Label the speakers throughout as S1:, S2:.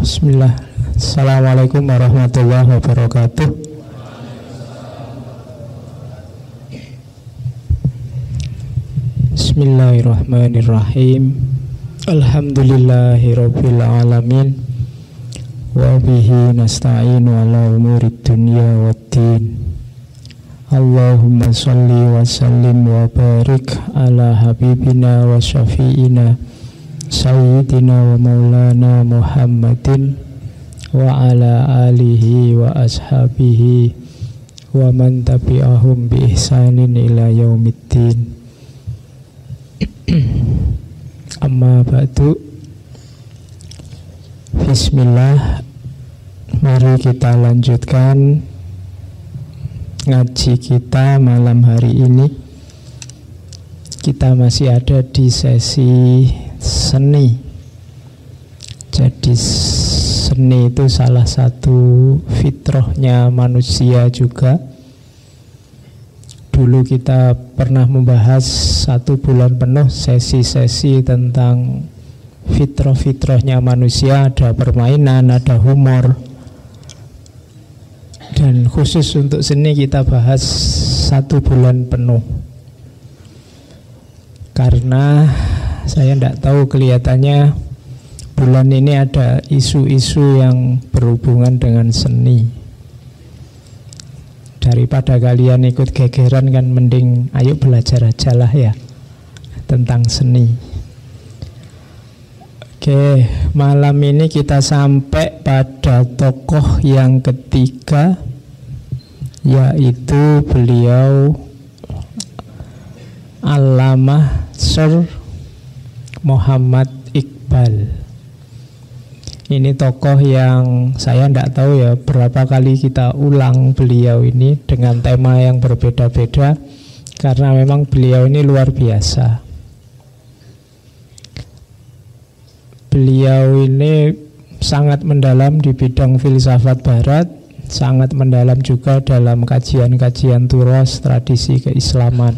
S1: Bismillah. Assalamualaikum warahmatullahi wabarakatuh. Bismillahirrahmanirrahim. Alhamdulillahirabbil alamin. Wa bihi nasta'inu ala umurid dunya waddin. Allahumma shalli wa sallim wa barik ala habibina wa syafi'ina Sayyidina wa maulana Muhammadin wa ala alihi wa ashabihi wa man tabi'ahum bi ihsanin ila yaumiddin. Amma ba'du. Bismillah. Mari kita lanjutkan ngaji kita malam hari ini. Kita masih ada di sesi seni. Jadi seni itu salah satu fitrahnya manusia juga. Dulu kita pernah membahas 1 bulan penuh sesi-sesi tentang fitrah-fitrahnya manusia. Ada permainan, ada humor. Dan khusus untuk seni kita bahas 1 bulan penuh. Karena saya tidak tahu, kelihatannya bulan ini ada isu-isu yang berhubungan dengan seni. Daripada kalian ikut gegeran kan mending ayo belajar aja lah ya tentang seni. Oke, malam ini kita sampai pada tokoh yang ketiga, yaitu beliau Allamah Sir Muhammad Iqbal. Ini tokoh yang saya tidak tahu ya berapa kali kita ulang beliau ini dengan tema yang berbeda-beda, karena memang beliau ini luar biasa. Beliau ini sangat mendalam di bidang filsafat barat, sangat mendalam juga dalam kajian-kajian turos tradisi keislaman.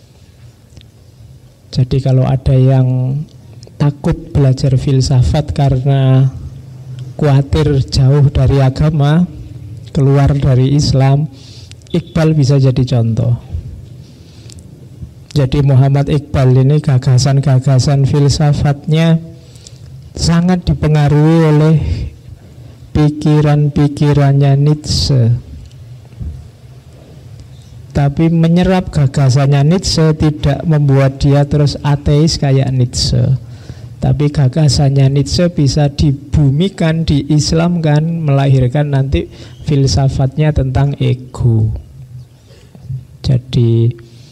S1: Jadi kalau ada yang takut belajar filsafat karena khawatir jauh dari agama, keluar dari Islam, Iqbal bisa jadi contoh. Jadi Muhammad Iqbal ini gagasan-gagasan filsafatnya sangat dipengaruhi oleh pikiran-pikirannya Nietzsche. Tapi menyerap gagasannya Nietzsche tidak membuat dia terus ateis kayak Nietzsche. Tapi gagasannya Nietzsche bisa dibumikan, diislamkan, melahirkan nanti filsafatnya tentang ego. Jadi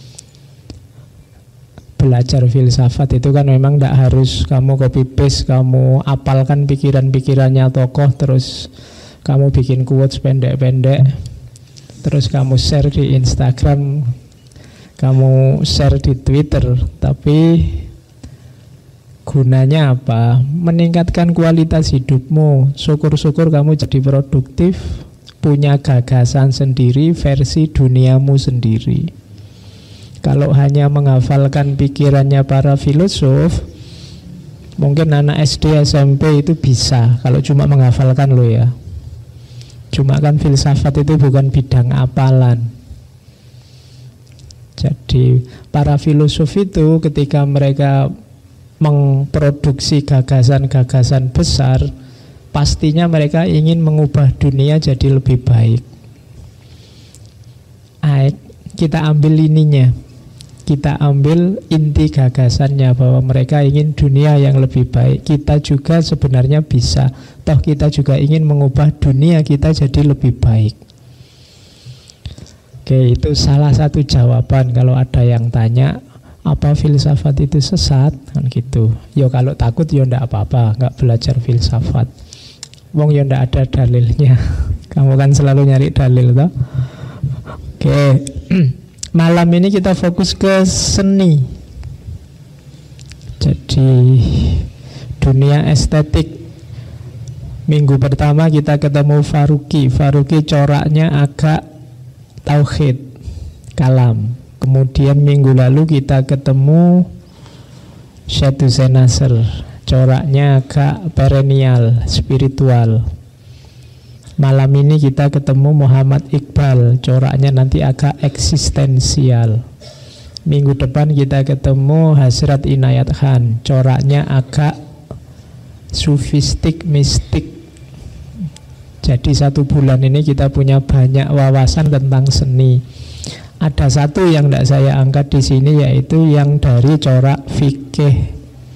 S1: belajar filsafat itu kan memang tidak harus kamu copy paste, kamu apalkan pikiran-pikirannya tokoh, terus kamu bikin quotes pendek-pendek, terus kamu share di Instagram, kamu share di Twitter. Tapi gunanya apa? Meningkatkan kualitas hidupmu. Syukur-syukur kamu jadi produktif, punya gagasan sendiri, versi duniamu sendiri. Kalau hanya menghafalkan pikirannya para filosof, mungkin anak SD, SMP itu bisa. Kalau cuma menghafalkan lo ya. Cuma kan filsafat itu bukan bidang apalan. Jadi para filosof itu ketika mereka memproduksi gagasan-gagasan besar, pastinya mereka ingin mengubah dunia jadi lebih baik. Kita ambil ininya, kita ambil inti gagasannya, bahwa mereka ingin dunia yang lebih baik. Kita juga sebenarnya bisa, toh kita juga ingin mengubah dunia kita jadi lebih baik. Oke, itu salah satu jawaban kalau ada yang tanya apa filsafat itu sesat, kan gitu. Yo kalau takut yo ndak apa-apa, nggak belajar filsafat. Wong yo ndak ada dalilnya. Kamu kan selalu nyari dalil toh. Oke. Malam ini kita fokus ke seni. Jadi dunia estetik. Minggu pertama kita ketemu Faruqi. Faruqi coraknya agak tauhid, kalam. Kemudian minggu lalu kita ketemu Syed Hussein Nasr, coraknya agak perennial, spiritual. Malam ini kita ketemu Muhammad Iqbal, coraknya nanti agak eksistensial. Minggu depan kita ketemu Hasrat Inayat Khan, coraknya agak sufistik, mistik. Jadi 1 bulan ini kita punya banyak wawasan tentang seni. Ada satu yang tidak saya angkat di sini, yaitu yang dari corak fikih.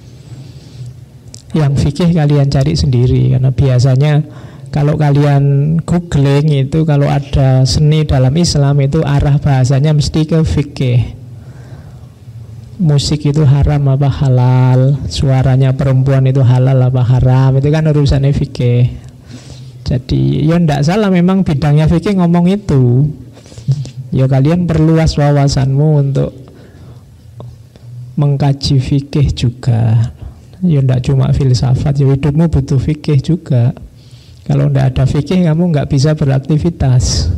S1: Yang fikih kalian cari sendiri, karena biasanya kalau kalian googling itu, kalau ada seni dalam Islam itu arah bahasanya mesti ke fikih. Musik itu haram apa halal, suaranya perempuan itu halal apa haram, itu kan urusannya fikih. Jadi ya tidak salah memang bidangnya fikih ngomong itu. Ya kalian perluas wawasanmu untuk mengkaji fikih juga. Ya tidak cuma filsafat, ya hidupmu butuh fikih juga. Kalau tidak ada fikih kamu nggak bisa beraktivitas.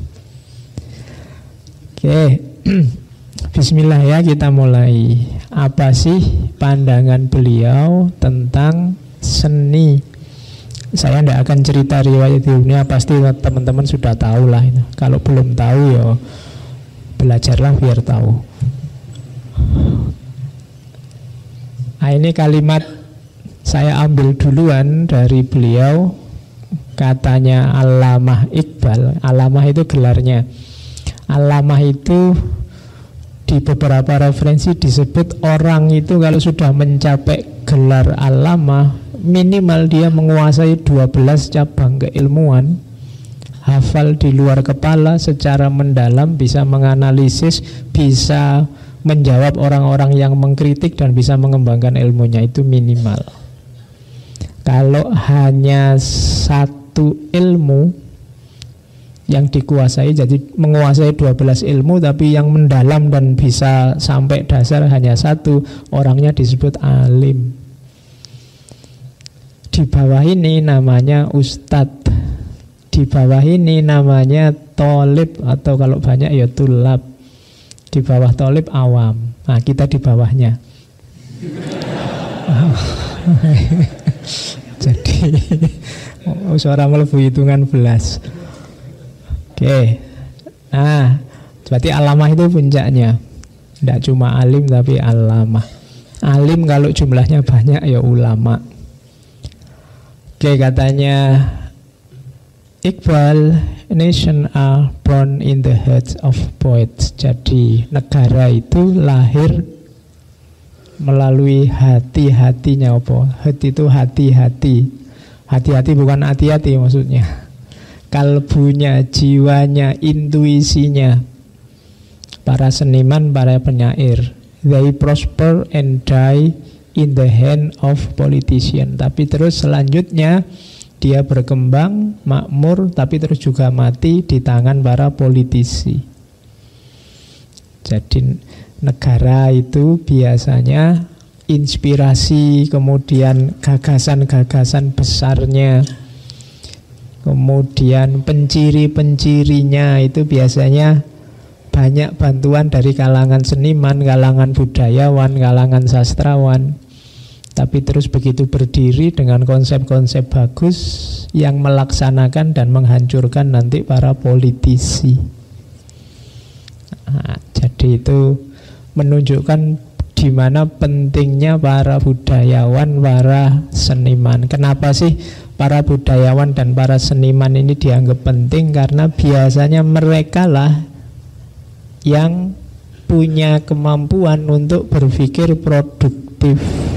S1: Oke. Bismillah ya, kita mulai. Apa sih pandangan beliau tentang seni? Saya tidak akan cerita riwayat hidupnya, pasti teman-teman sudah tahu lah itu. Kalau belum tahu ya belajarlah biar tahu. Nah, ini kalimat saya ambil duluan dari beliau. Katanya Allamah Iqbal. Allamah itu gelarnya. Allamah itu di beberapa referensi disebut orang itu kalau sudah mencapai gelar Allamah, minimal dia menguasai 12 cabang keilmuan, hafal di luar kepala secara mendalam, bisa menganalisis, bisa menjawab orang-orang yang mengkritik, dan bisa mengembangkan ilmunya. Itu minimal. Kalau hanya satu ilmu yang dikuasai, jadi menguasai 12 ilmu tapi yang mendalam dan bisa sampai dasar hanya satu, orangnya disebut alim. Di bawah ini namanya ustadz, di bawah ini namanya tolib, atau kalau banyak ya tulab. Di bawah tolib awam. Nah, kita di bawahnya. Jadi suara melebu hitungan belas. Oke. Nah, berarti alamah itu puncaknya. Tidak cuma alim tapi alamah. Alim kalau jumlahnya banyak ya ulama. Oke, katanya Iqbal, nation are born in the hearts of poets. Jadi negara itu lahir melalui hati-hatinya. Apa? Hati itu hati-hati. Hati-hati bukan hati-hati maksudnya. Kalbunya, jiwanya, intuisinya. Para seniman, para penyair. They prosper and die in the hand of politician. Tapi terus selanjutnya dia berkembang, makmur, tapi terus juga mati di tangan para politisi. Jadi negara itu biasanya inspirasi, kemudian gagasan-gagasan besarnya, kemudian penciri-pencirinya itu biasanya banyak bantuan dari kalangan seniman, kalangan budayawan, kalangan sastrawan. Tapi terus begitu berdiri dengan konsep-konsep bagus yang melaksanakan dan menghancurkan nanti para politisi. Nah, jadi itu menunjukkan di mana pentingnya para budayawan, para seniman. Kenapa sih para budayawan dan para seniman ini dianggap penting? Karena biasanya mereka lah yang punya kemampuan untuk berpikir produktif.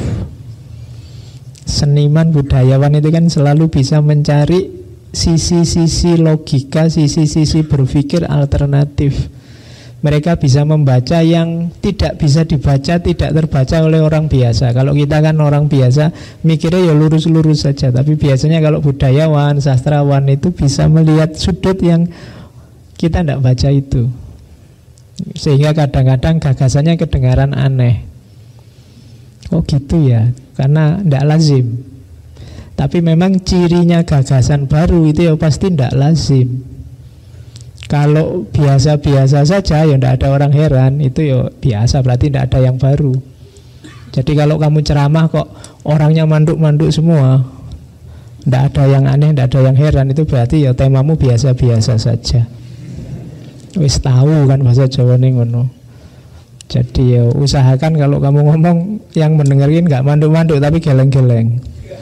S1: Seniman, budayawan itu kan selalu bisa mencari sisi-sisi logika, sisi-sisi berpikir alternatif. Mereka bisa membaca yang tidak bisa dibaca, tidak terbaca oleh orang biasa. Kalau kita kan orang biasa mikirnya ya lurus-lurus saja. Tapi biasanya kalau budayawan, sastrawan itu bisa melihat sudut yang kita tidak baca itu. Sehingga kadang-kadang gagasannya kedengaran aneh. Oh gitu ya, karena tidak lazim. Tapi memang cirinya gagasan baru itu ya pasti tidak lazim. Kalau biasa-biasa saja ya tidak ada orang heran. Itu ya biasa, berarti tidak ada yang baru. Jadi kalau kamu ceramah kok orangnya manduk-manduk semua, tidak ada yang aneh, tidak ada yang heran, itu berarti ya temamu biasa-biasa saja. Wis tahu kan bahasa Jawa nih ngono. Jadi ya usahakan kalau kamu ngomong yang mendengarin nggak manduk-manduk tapi geleng-geleng.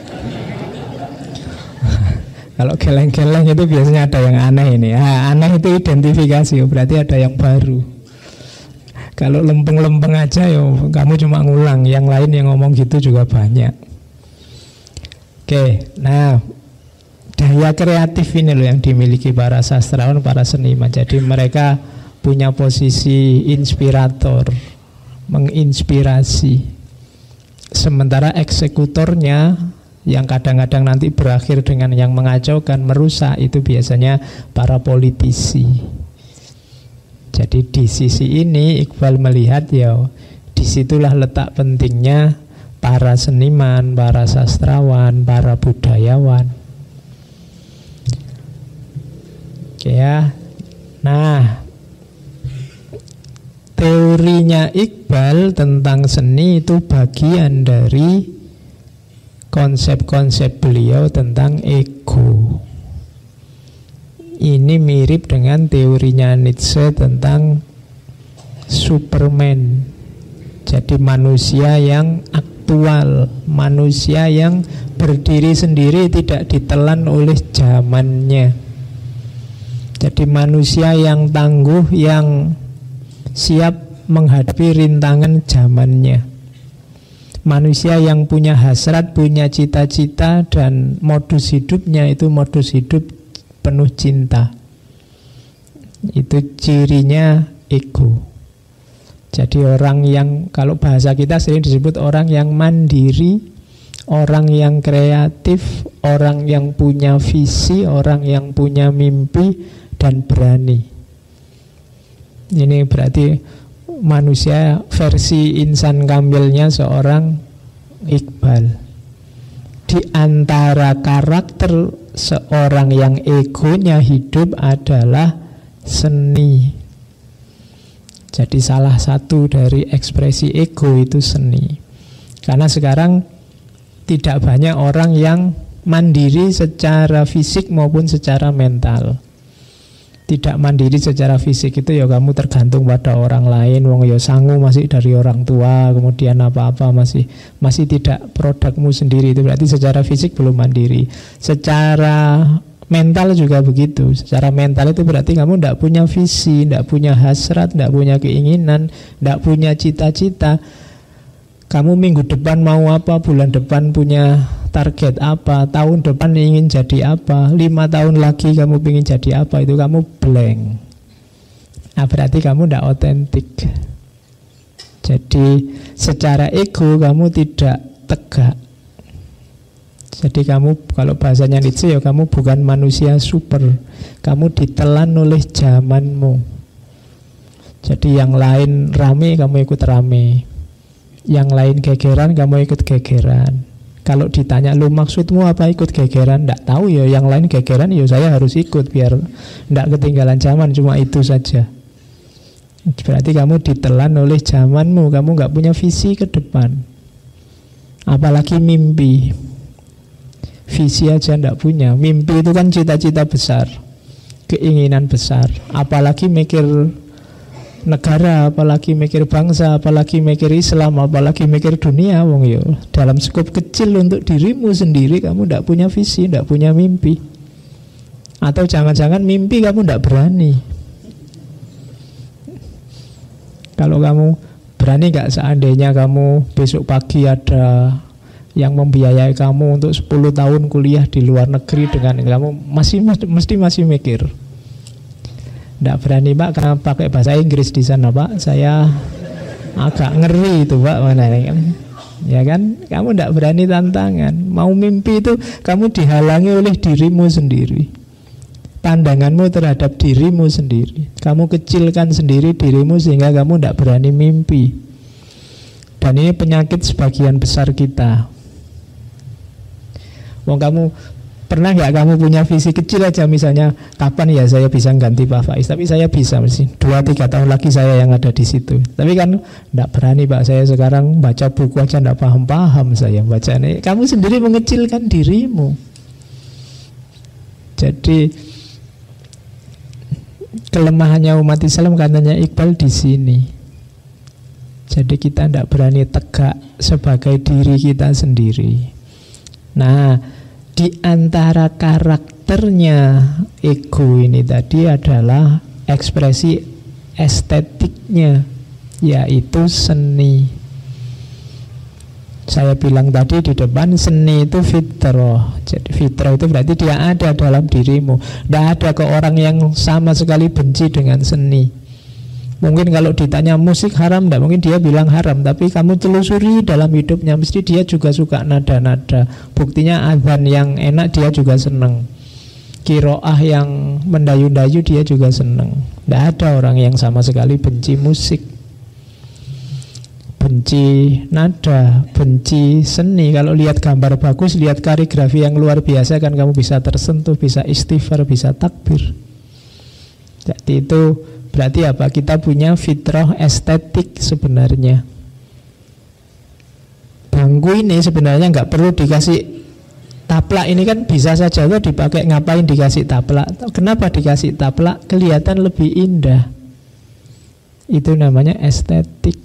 S1: Kalau geleng-geleng itu biasanya ada yang aneh ini. Aneh itu identifikasi, berarti ada yang baru. Kalau lempeng-lempeng aja ya kamu cuma ngulang, yang lain yang ngomong gitu juga banyak. Oke, nah daya kreatif ini loh yang dimiliki para sastrawan, para seniman. Jadi mereka punya posisi inspirator, menginspirasi. Sementara eksekutornya yang kadang-kadang nanti berakhir dengan yang mengacaukan, merusak, itu biasanya para politisi. Jadi di sisi ini Iqbal melihat ya disitulah letak pentingnya para seniman, para sastrawan, para budayawan. Oke ya. Nah, teorinya Iqbal tentang seni itu bagian dari konsep-konsep beliau tentang ego. Ini mirip dengan teorinya Nietzsche tentang Superman. Jadi manusia yang aktual, manusia yang berdiri sendiri, tidak ditelan oleh zamannya. Jadi manusia yang tangguh, yang siap menghadapi rintangan zamannya. Manusia yang punya hasrat, punya cita-cita, dan modus hidupnya itu modus hidup penuh cinta. Itu cirinya ego. Jadi orang yang, kalau bahasa kita sering disebut orang yang mandiri, orang yang kreatif, orang yang punya visi, orang yang punya mimpi dan berani. Ini berarti manusia versi insan kamilnya seorang Iqbal. Di antara karakter seorang yang egonya hidup adalah seni. Jadi salah satu dari ekspresi ego itu seni. Karena sekarang tidak banyak orang yang mandiri secara fisik maupun secara mental. Tidak mandiri secara fisik itu ya kamu tergantung pada orang lain. Wong ya sangu masih dari orang tua, kemudian apa-apa masih tidak produkmu sendiri. Itu berarti secara fisik belum mandiri. Secara mental juga begitu. Secara mental itu berarti kamu tidak punya visi, tidak punya hasrat, tidak punya keinginan, tidak punya cita-cita. Kamu minggu depan mau apa, bulan depan punya target apa, tahun depan ingin jadi apa, 5 tahun lagi kamu ingin jadi apa, itu kamu blank. Nah berarti kamu tidak otentik. Jadi secara ego kamu tidak tegak. Jadi kamu, kalau bahasanya Nietzsche ya kamu bukan manusia super. Kamu ditelan oleh zamanmu. Jadi yang lain rame kamu ikut rame, yang lain gegeran kamu ikut gegeran. Kalau ditanya lu maksudmu apa ikut gegeran, nggak tahu ya, yang lain gegeran ya saya harus ikut biar nggak ketinggalan zaman, cuma itu saja. Berarti kamu ditelan oleh zamanmu, kamu nggak punya visi ke depan, apalagi mimpi. Visi aja nggak punya, mimpi itu kan cita-cita besar, keinginan besar, apalagi mikir negara, apalagi mikir bangsa, apalagi mikir Islam, apalagi mikir dunia. Wong yo dalam skop kecil untuk dirimu sendiri kamu tidak punya visi, tidak punya mimpi. Atau jangan-jangan mimpi kamu tidak berani. Kalau kamu berani nggak seandainya kamu besok pagi ada yang membiayai kamu untuk 10 tahun kuliah di luar negeri dengan kamu mesti mikir. Tidak berani Pak karena pakai bahasa Inggris di sana Pak, saya agak ngeri itu Pak, mana kan? Ya kan, kamu tidak berani tantangan. Mau mimpi itu kamu dihalangi oleh dirimu sendiri, pandanganmu terhadap dirimu sendiri. Kamu kecilkan sendiri dirimu sehingga kamu tidak berani mimpi. Dan ini penyakit sebagian besar kita. Wong kamu Pernah nggak kamu punya visi kecil aja, misalnya kapan ya saya bisa ganti Pak Faiz? Tapi saya bisa mesti 2-3 tahun lagi saya yang ada di situ. Tapi kan nggak berani Pak, saya sekarang baca buku aja nggak paham saya baca ini. Kamu sendiri mengecilkan dirimu. Jadi kelemahannya umat Islam katanya Iqbal di sini. Jadi kita tidak berani tegak sebagai diri kita sendiri. Nah, di antara karakternya ego ini tadi adalah ekspresi estetiknya, yaitu seni. Saya bilang tadi di depan, seni itu fitrah. Jadi fitrah itu berarti dia ada dalam dirimu. Tidak ada ke orang yang sama sekali benci dengan seni. Mungkin kalau ditanya musik haram, tidak mungkin dia bilang haram. Tapi kamu telusuri dalam hidupnya, mesti dia juga suka nada-nada. Buktinya azan yang enak dia juga senang, kiroah yang mendayu-dayu dia juga senang. Tidak ada orang yang sama sekali benci musik, benci nada, benci seni. Kalau lihat gambar bagus, lihat kaligrafi yang luar biasa, kan kamu bisa tersentuh, bisa istighfar, bisa takbir. Jadi itu berarti apa? Kita punya fitrah estetik sebenarnya. Bangku ini sebenarnya nggak perlu dikasih taplak. Ini kan bisa saja tuh dipakai, ngapain dikasih taplak? Kenapa dikasih taplak? Kelihatan lebih indah. Itu namanya estetik.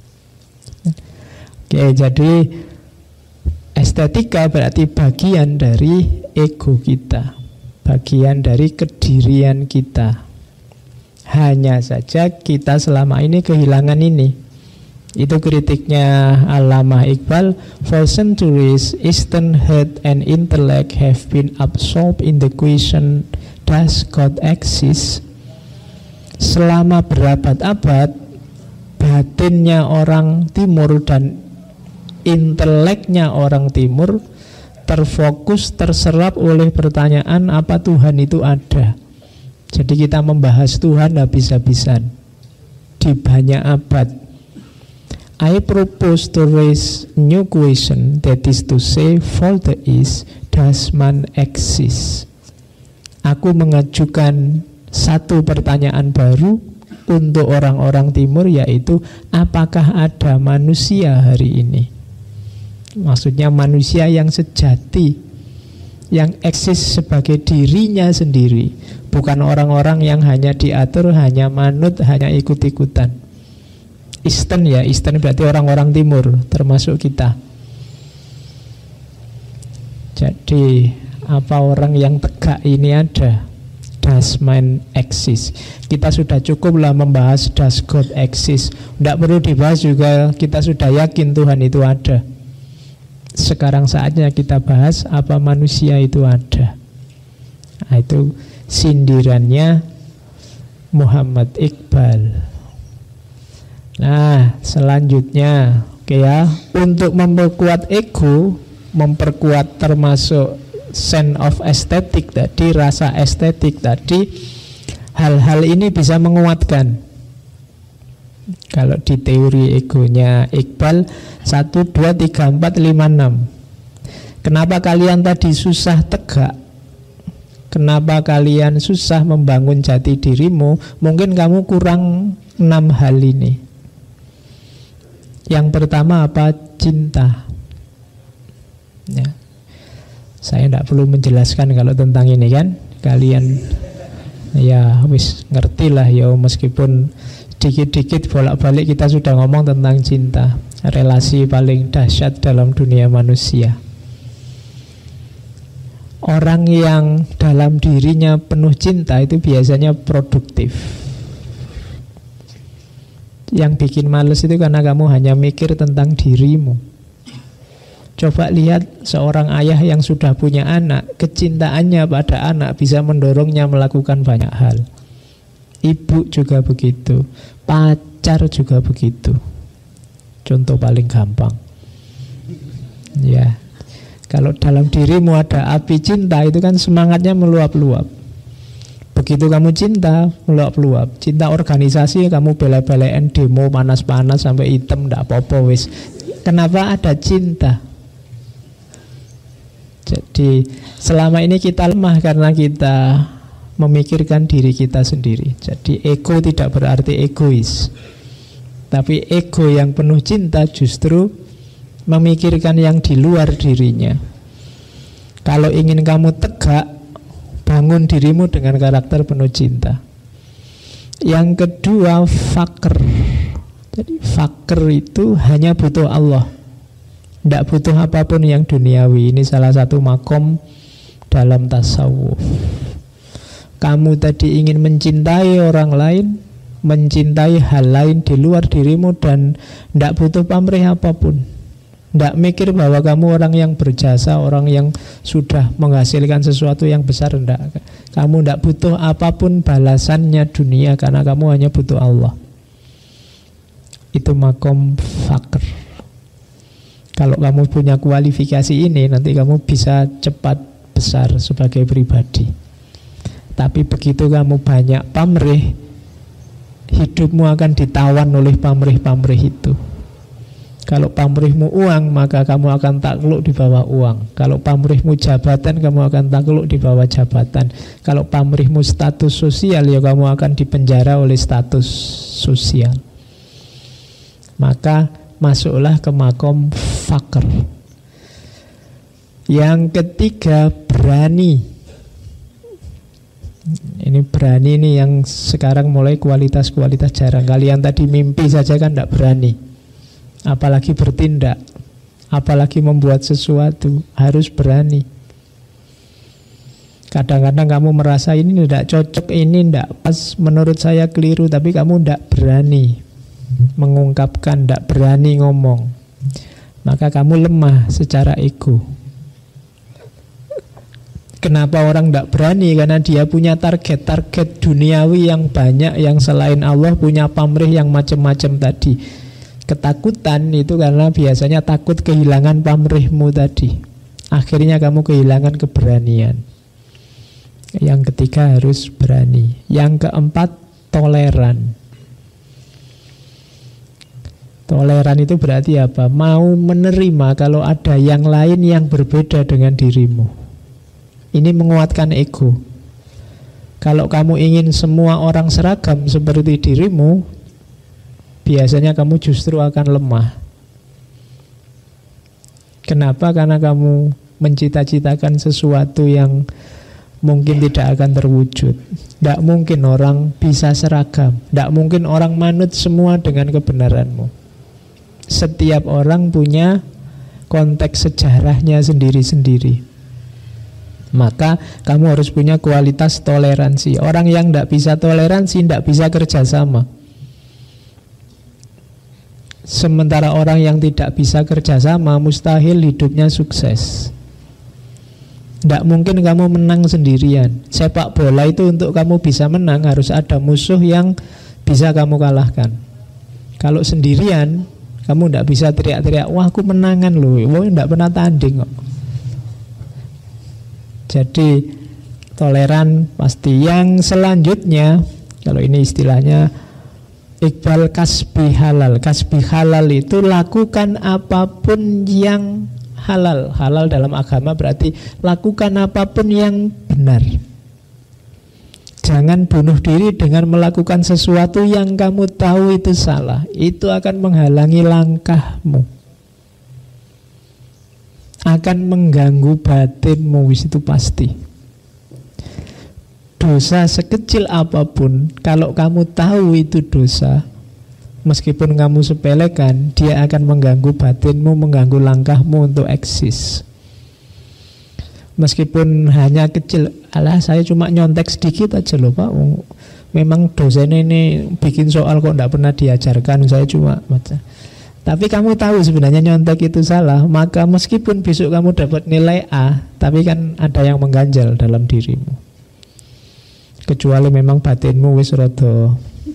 S1: Oke, jadi estetika berarti bagian dari ego kita, bagian dari kedirian kita. Hanya saja kita selama ini kehilangan ini. Itu kritiknya Allamah Iqbal. For centuries, Eastern heart and intellect have been absorbed in the question, does God exist? Selama berabad-abad, batinnya orang Timur dan inteleknya orang Timur terfokus, terserap oleh pertanyaan apa Tuhan itu ada. Jadi kita membahas Tuhan habis-habisan di banyak abad. I propose to raise new question, that is to say, for the East, does man exist? Aku mengajukan satu pertanyaan baru untuk orang-orang Timur, yaitu apakah ada manusia hari ini? Maksudnya manusia yang sejati, yang eksis sebagai dirinya sendiri, bukan orang-orang yang hanya diatur, hanya manut, hanya ikut-ikutan. Eastern ya, Eastern berarti orang-orang Timur, termasuk kita. Jadi apa orang yang tegak ini ada? Does man exist? Kita sudah cukuplah membahas does God exist. Tidak perlu dibahas juga, kita sudah yakin Tuhan itu ada. Sekarang saatnya kita bahas apa manusia itu ada. Nah, itu sindirannya Muhammad Iqbal. Nah, selanjutnya, oke ya, untuk memperkuat ego, memperkuat termasuk sense of aesthetic tadi, rasa estetik tadi, hal-hal ini bisa menguatkan. Kalau di teori egonya Iqbal, 1, 2, 3, 4, 5, 6. Kenapa kalian tadi susah tegak? Kenapa kalian susah membangun jati dirimu? Mungkin kamu kurang 6 hal ini. Yang pertama apa? Cinta. Ya. Saya tidak perlu menjelaskan kalau tentang ini kan. Kalian ya wis ngerti lah ya, meskipun dikit-dikit bolak-balik kita sudah ngomong tentang cinta, relasi paling dahsyat dalam dunia manusia. Orang yang dalam dirinya penuh cinta itu biasanya produktif. Yang bikin males itu karena kamu hanya mikir tentang dirimu. Coba lihat seorang ayah yang sudah punya anak, kecintaannya pada anak bisa mendorongnya melakukan banyak hal. Ibu juga begitu, pacar juga begitu. Contoh paling gampang. Ya, kalau dalam dirimu ada api cinta, itu kan semangatnya meluap-luap. Begitu kamu cinta, meluap-luap. Cinta organisasi, kamu bela-belain demo panas-panas sampai hitam, ndak apa-apa wis. Kenapa? Ada cinta. Jadi selama ini kita lemah karena kita memikirkan diri kita sendiri. Jadi ego tidak berarti egois, tapi ego yang penuh cinta justru memikirkan yang di luar dirinya. Kalau ingin kamu tegak, bangun dirimu dengan karakter penuh cinta. Yang kedua, fakr. Jadi fakr itu hanya butuh Allah, tidak butuh apapun yang duniawi. Ini salah satu makom dalam tasawuf. Kamu tadi ingin mencintai orang lain, mencintai hal lain di luar dirimu, dan tidak butuh pamrih apapun. Tidak mikir bahwa kamu orang yang berjasa, orang yang sudah menghasilkan sesuatu yang besar. Tidak. Kamu tidak butuh apapun balasannya dunia, karena kamu hanya butuh Allah. Itu makom fakr. Kalau kamu punya kualifikasi ini, nanti kamu bisa cepat besar sebagai pribadi. Tapi begitu kamu banyak pamrih, hidupmu akan ditawan oleh pamrih-pamrih itu. Kalau pamrihmu uang, maka kamu akan takluk di bawah uang. Kalau pamrihmu jabatan, kamu akan takluk di bawah jabatan. Kalau pamrihmu status sosial, ya kamu akan dipenjara oleh status sosial. Maka masuklah ke makom fakr. Yang ketiga, berani. Ini berani ini yang sekarang mulai kualitas-kualitas jarang. Kalian tadi mimpi saja kan tidak berani, apalagi bertindak, apalagi membuat sesuatu. Harus berani. Kadang-kadang kamu merasa ini tidak cocok, ini tidak pas, menurut saya keliru, tapi kamu tidak berani mengungkapkan, tidak berani ngomong, maka kamu lemah secara ego. Kenapa orang tidak berani? Karena dia punya target duniawi yang banyak, yang selain Allah, punya pamrih yang macam-macam tadi. Ketakutan itu karena biasanya takut kehilangan pamrihmu tadi. Akhirnya kamu kehilangan keberanian. Yang ketiga, harus berani. Yang keempat, toleran. Toleran itu berarti apa? Mau menerima kalau ada yang lain yang berbeda dengan dirimu. Ini menguatkan ego. Kalau kamu ingin semua orang seragam seperti dirimu, biasanya kamu justru akan lemah. Kenapa? Karena kamu mencita-citakan sesuatu yang mungkin tidak akan terwujud. Tidak mungkin orang bisa seragam. Tidak mungkin orang manut semua dengan kebenaranmu. Setiap orang punya konteks sejarahnya sendiri-sendiri. Maka kamu harus punya kualitas toleransi. Orang yang tidak bisa toleransi tidak bisa kerjasama. Sementara orang yang tidak bisa kerjasama mustahil hidupnya sukses. Tidak mungkin kamu menang sendirian. Sepak bola itu untuk kamu bisa menang harus ada musuh yang bisa kamu kalahkan. Kalau sendirian, kamu tidak bisa teriak-teriak, wah aku menangan loh, wah tidak pernah tanding kok. Jadi toleran pasti. Yang selanjutnya, kalau ini istilahnya Iqbal kasbi halal. Kasbi halal itu lakukan apapun yang halal. Halal dalam agama berarti lakukan apapun yang benar. Jangan bunuh diri dengan melakukan sesuatu yang kamu tahu itu salah. Itu akan menghalangi langkahmu, akan mengganggu batinmu, itu pasti. Dosa sekecil apapun, kalau kamu tahu itu dosa, meskipun kamu sepelekan, dia akan mengganggu batinmu, mengganggu langkahmu untuk eksis. Meskipun hanya kecil, alah saya cuma nyontek sedikit aja loh Pak, memang dosennya ini bikin soal kok tidak pernah diajarkan, saya cuma baca. Tapi kamu tahu sebenarnya nyontek itu salah, maka meskipun besok kamu dapat nilai A, tapi kan ada yang mengganjal dalam dirimu. Kecuali memang batinmu wis rada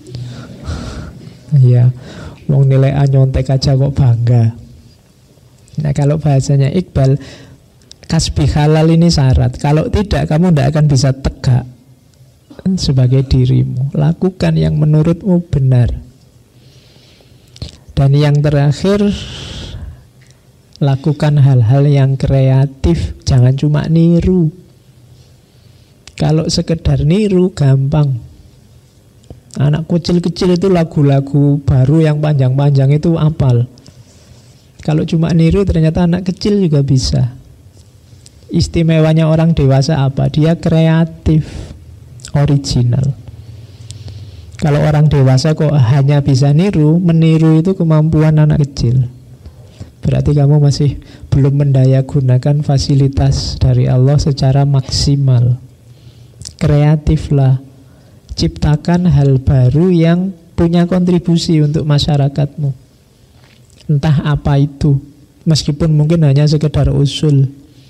S1: ya, wong nilai A nyontek aja kok bangga. Nah kalau bahasanya Iqbal, kasbi halal ini syarat. Kalau tidak, kamu tidak akan bisa tegak sebagai dirimu. Lakukan yang menurutmu benar. Dan yang terakhir, Lakukan hal-hal yang kreatif, jangan cuma niru. Kalau sekedar niru gampang. Anak kecil-kecil itu lagu-lagu baru yang panjang-panjang itu hafal. Kalau cuma niru ternyata anak kecil juga bisa. Istimewanya orang dewasa apa? Dia kreatif, original. Kalau orang dewasa kok hanya bisa niru, meniru itu kemampuan anak kecil. Berarti kamu masih belum mendayagunakan fasilitas dari Allah secara maksimal. Kreatiflah. Ciptakan hal baru yang punya kontribusi untuk masyarakatmu. Entah apa itu, meskipun mungkin hanya sekedar usul.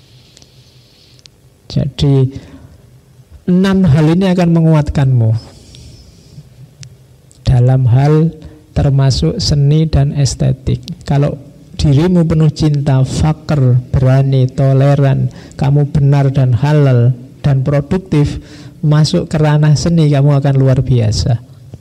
S1: Jadi 6 hal ini akan menguatkanmu dalam hal termasuk seni dan estetik. Kalau dirimu penuh cinta, fakir, berani, toleran, kamu benar dan halal dan produktif, masuk ke ranah seni kamu akan luar biasa.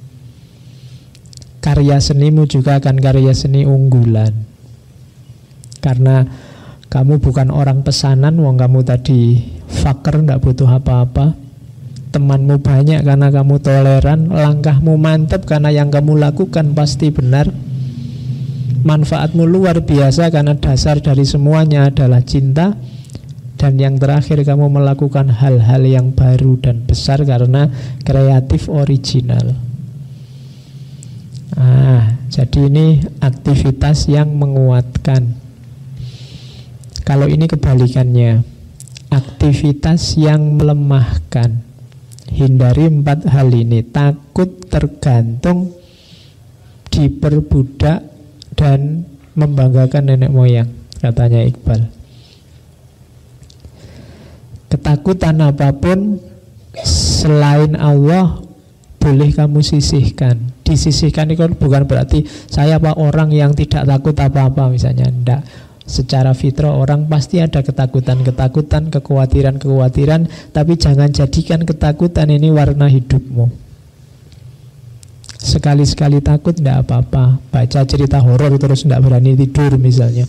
S1: Karya senimu juga akan karya seni unggulan. Karena kamu bukan orang pesanan, wong kamu tadi fakir, tidak butuh apa-apa. Temanmu banyak karena kamu toleran. Langkahmu mantap karena yang kamu lakukan pasti benar. Manfaatmu luar biasa karena dasar dari semuanya adalah cinta. Dan yang terakhir, kamu melakukan hal-hal yang baru dan besar karena kreatif original. Jadi ini aktivitas yang menguatkan. Kalau ini kebalikannya, aktivitas yang melemahkan. Hindari 4 hal ini. Takut, tergantung, diperbudak, dan membanggakan nenek moyang, katanya Iqbal. Ketakutan apapun selain Allah boleh kamu sisihkan. Disisihkan itu bukan berarti saya orang yang tidak takut apa-apa misalnya. Tidak. Secara fitrah orang pasti ada ketakutan-ketakutan, kekhawatiran-kekhawatiran. Tapi jangan jadikan ketakutan ini warna hidupmu. Sekali-sekali takut tidak apa-apa. Baca cerita horor terus tidak berani tidur misalnya.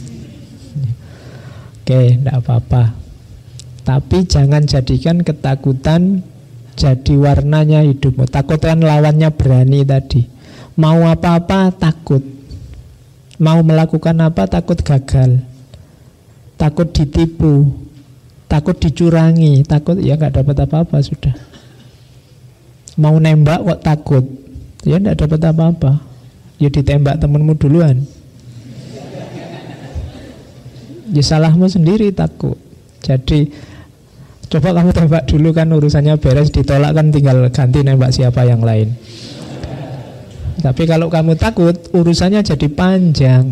S1: Oke, tidak apa-apa. Tapi jangan jadikan ketakutan jadi warnanya hidupmu. Takutkan lawannya berani tadi. Mau apa-apa takut. Mau melakukan apa takut gagal. Takut ditipu. Takut dicurangi. Takut ya gak dapat apa-apa sudah. Mau nembak kok takut. Ya gak dapat apa-apa. Ya ditembak temenmu duluan. Ya salahmu sendiri takut. Jadi coba kamu tembak dulu kan urusannya beres, ditolak kan tinggal ganti nembak siapa yang lain. Tapi kalau kamu takut urusannya jadi panjang.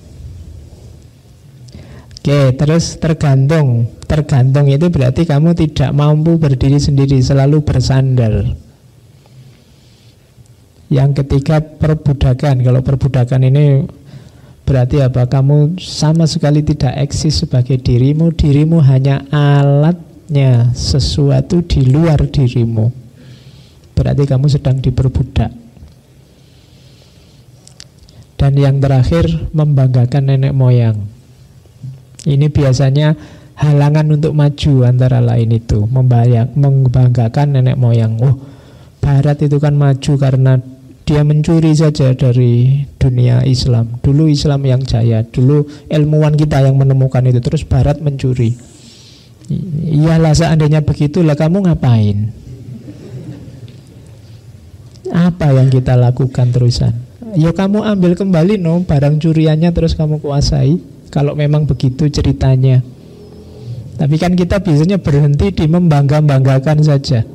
S1: Oke, terus tergantung. Tergantung itu berarti kamu tidak mampu berdiri sendiri, selalu bersandar. Yang ketiga perbudakan. Kalau perbudakan ini berarti apa? Kamu sama sekali tidak eksis sebagai dirimu. Dirimu hanya alatnya sesuatu di luar dirimu. Berarti kamu sedang diperbudak. Dan yang terakhir membanggakan nenek moyang. Ini biasanya halangan untuk maju antara lain itu. Membanggakan nenek moyang. Oh, Barat itu kan maju karena dia mencuri saja dari dunia Islam. Dulu Islam yang jaya, dulu ilmuwan kita yang menemukan itu, terus Barat mencuri. Iyalah seandainya begitulah kamu ngapain? Apa yang kita lakukan terusan? Ya kamu ambil kembali barang curiannya terus kamu kuasai. Kalau memang begitu ceritanya. Tapi kan kita biasanya berhenti di membangga-banggakan saja.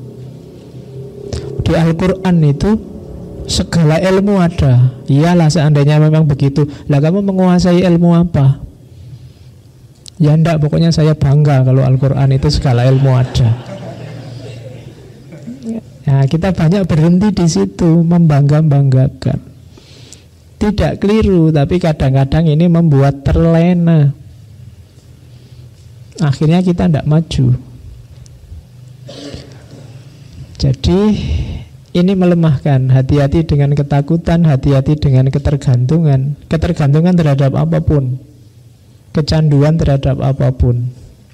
S1: Di Al-Quran itu segala ilmu ada. Iyalah seandainya memang begitu. Lah kamu menguasai ilmu apa? Ya enggak, pokoknya saya bangga kalau Al-Quran itu segala ilmu ada. Nah, kita banyak berhenti di situ, membangga-banggakan. Tidak keliru, tapi kadang-kadang ini membuat terlena. Akhirnya kita tidak maju. Jadi ini melemahkan. Hati-hati dengan ketakutan, hati-hati dengan ketergantungan. Ketergantungan terhadap apapun. kecanduan terhadap apapun.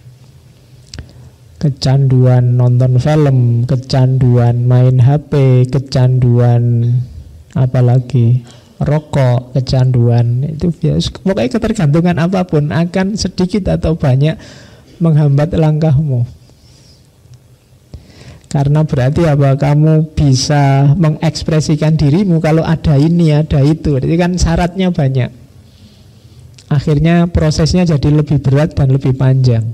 S1: Kecanduan nonton film, kecanduan main HP, kecanduan apalagi rokok, kecanduan, itu biasa. Pokoknya ketergantungan apapun akan sedikit atau banyak menghambat langkahmu. Karena berarti apa? Kamu bisa mengekspresikan dirimu kalau ada ini, ada itu. Jadi kan syaratnya banyak. Akhirnya prosesnya jadi lebih berat dan lebih panjang.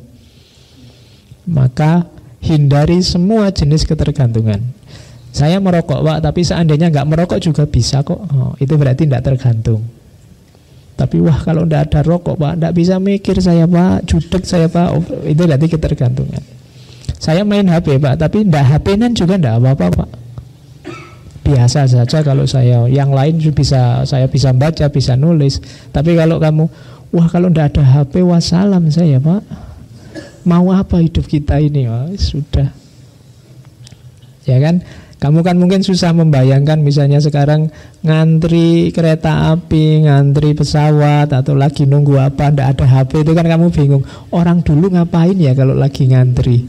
S1: Maka hindari semua jenis ketergantungan. Saya merokok Pak, tapi seandainya nggak merokok juga bisa kok. Itu berarti tidak tergantung. Tapi wah kalau tidak ada rokok Pak, tidak bisa mikir saya Pak, judek saya Pak. Itu berarti ketergantungan. Saya main HP Pak, tapi tidak HP-nan juga tidak apa-apa Pak. Biasa saja kalau saya. Yang lain bisa, saya bisa baca, bisa nulis. Tapi kalau kamu, wah kalau tidak ada HP, wassalam saya Pak. Mau apa hidup kita ini? Oh, sudah. Ya kan? Kamu kan mungkin susah membayangkan misalnya sekarang ngantri kereta api, ngantri pesawat, atau lagi nunggu apa, ndak ada HP, itu kan kamu bingung. Orang dulu ngapain ya kalau lagi ngantri?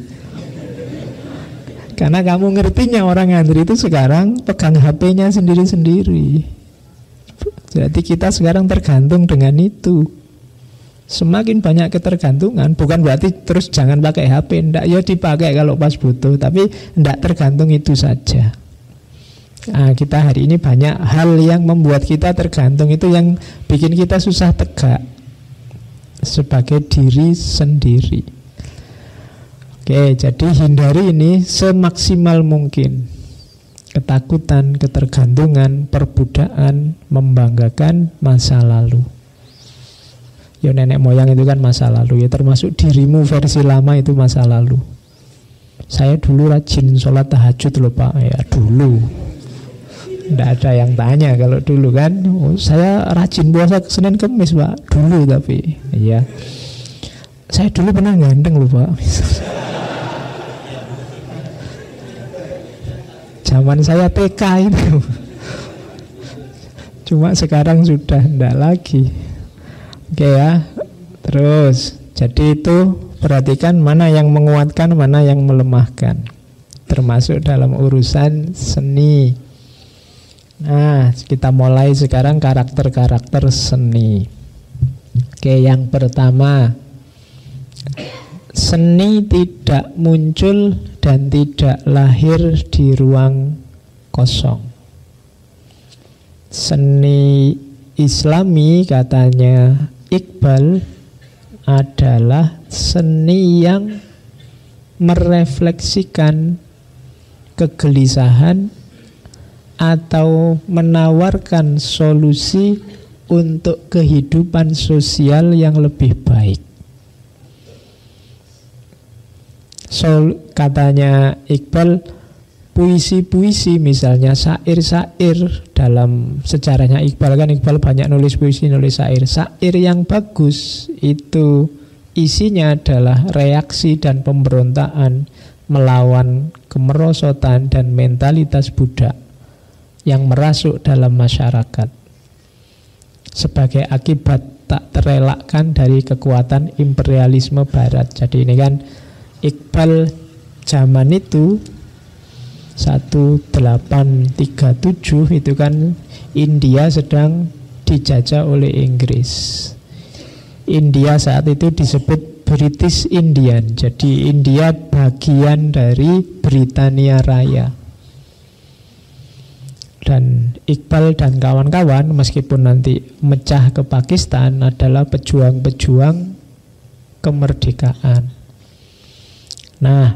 S1: Karena kamu ngertinya orang ngantri itu sekarang pegang HP-nya sendiri-sendiri. Jadi kita sekarang tergantung dengan itu. Semakin banyak ketergantungan, bukan berarti terus jangan pakai HP, ndak, ya dipakai kalau pas butuh, tapi ndak tergantung itu saja. Nah, kita hari ini banyak hal yang membuat kita tergantung, itu yang bikin kita susah tegak sebagai diri sendiri. Oke, jadi hindari ini semaksimal mungkin. Ketakutan, ketergantungan, perbudakan, membanggakan masa lalu. Ya nenek moyang itu kan masa lalu, ya termasuk dirimu versi lama itu masa lalu. Saya dulu rajin sholat tahajud loh Pak. Ya dulu, tidak ada yang tanya kalau dulu kan. Saya rajin puasa Senin Kemis Pak. Dulu tapi ya. Saya dulu pernah ganteng loh Pak. Zaman saya TK itu. Cuma sekarang sudah tidak lagi. Oke ya, terus jadi itu perhatikan mana yang menguatkan, mana yang melemahkan, termasuk dalam urusan seni. Nah, kita mulai sekarang karakter-karakter seni. Oke, yang pertama, seni tidak muncul dan tidak lahir di ruang kosong. Seni Islami katanya Iqbal adalah seni yang merefleksikan kegelisahan atau menawarkan solusi untuk kehidupan sosial yang lebih baik. Katanya Iqbal, puisi-puisi misalnya, syair-syair dalam sejarahnya Iqbal, kan Iqbal banyak nulis puisi, nulis syair. Syair yang bagus itu isinya adalah reaksi dan pemberontakan melawan kemerosotan dan mentalitas budak yang merasuk dalam masyarakat sebagai akibat tak terelakkan dari kekuatan imperialisme barat. Jadi ini kan Iqbal zaman itu 1837 itu kan India sedang dijajah oleh Inggris. India saat itu disebut British Indian. Jadi India bagian dari Britania Raya. Dan Iqbal dan kawan-kawan meskipun nanti mecah ke Pakistan adalah pejuang-pejuang kemerdekaan. Nah,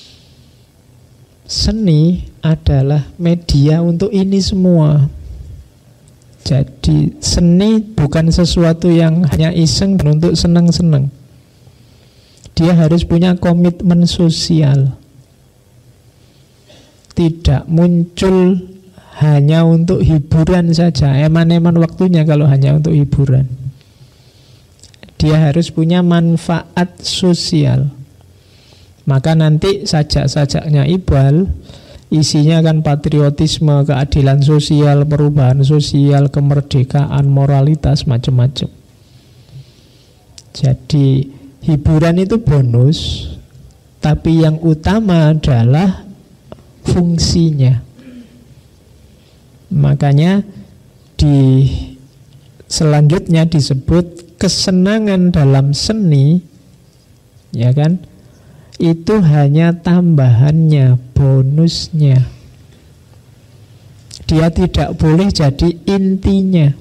S1: seni adalah media untuk ini semua. Jadi seni bukan sesuatu yang hanya iseng dan untuk senang-senang. Dia harus punya komitmen sosial. Tidak muncul hanya untuk hiburan saja. Eman-eman waktunya kalau hanya untuk hiburan. Dia harus punya manfaat sosial. Maka nanti sajak-sajaknya Iqbal isinya kan patriotisme, keadilan sosial, perubahan sosial, kemerdekaan, moralitas, macam-macam. Jadi hiburan itu bonus, tapi yang utama adalah fungsinya. Makanya di selanjutnya disebut kesenangan dalam seni, ya kan? Itu hanya tambahannya, bonusnya. Dia tidak boleh jadi intinya.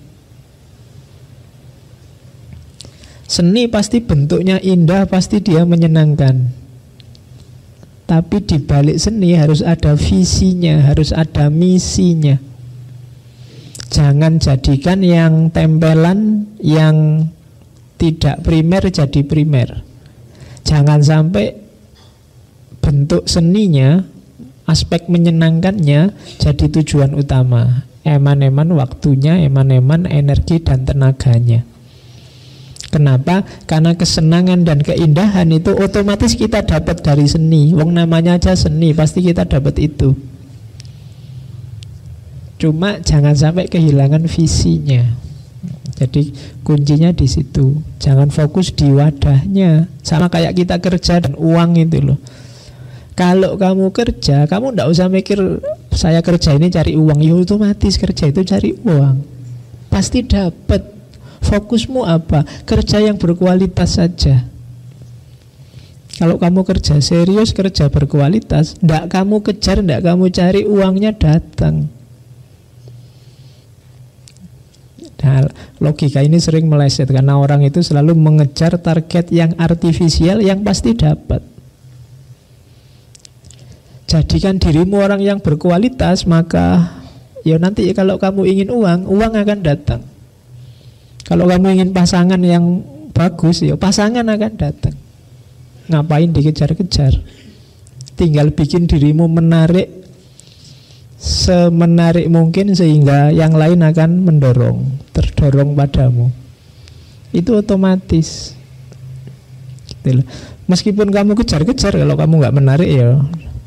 S1: Seni pasti bentuknya indah, pasti dia menyenangkan. Tapi di balik seni harus ada visinya, harus ada misinya. Jangan jadikan yang tempelan, yang tidak primer jadi primer. Jangan sampai bentuk seninya, aspek menyenangkannya jadi tujuan utama. Eman-eman waktunya, eman-eman energi dan tenaganya. Kenapa? Karena kesenangan dan keindahan itu otomatis kita dapat dari seni. Wong namanya aja seni, pasti kita dapat itu. Cuma jangan sampai kehilangan visinya. Jadi kuncinya di situ. Jangan fokus di wadahnya. Sama kayak kita kerja dan uang itu loh. Kalau kamu kerja, kamu tidak usah mikir saya kerja ini cari uang. Ya otomatis kerja itu cari uang. Pasti dapat. Fokusmu apa? Kerja yang berkualitas saja. Kalau kamu kerja serius, kerja berkualitas, tidak kamu kejar, tidak kamu cari, uangnya datang. Nah, logika ini sering meleset karena orang itu selalu mengejar target yang artifisial yang pasti dapat. Jadikan dirimu orang yang berkualitas, maka ya nanti kalau kamu ingin uang, uang akan datang. Kalau kamu ingin pasangan yang bagus, ya pasangan akan datang. Ngapain dikejar-kejar? Tinggal bikin dirimu menarik, semenarik mungkin sehingga yang lain akan mendorong, terdorong padamu. Itu otomatis. Gitu. Meskipun kamu kejar-kejar, kalau kamu nggak menarik ya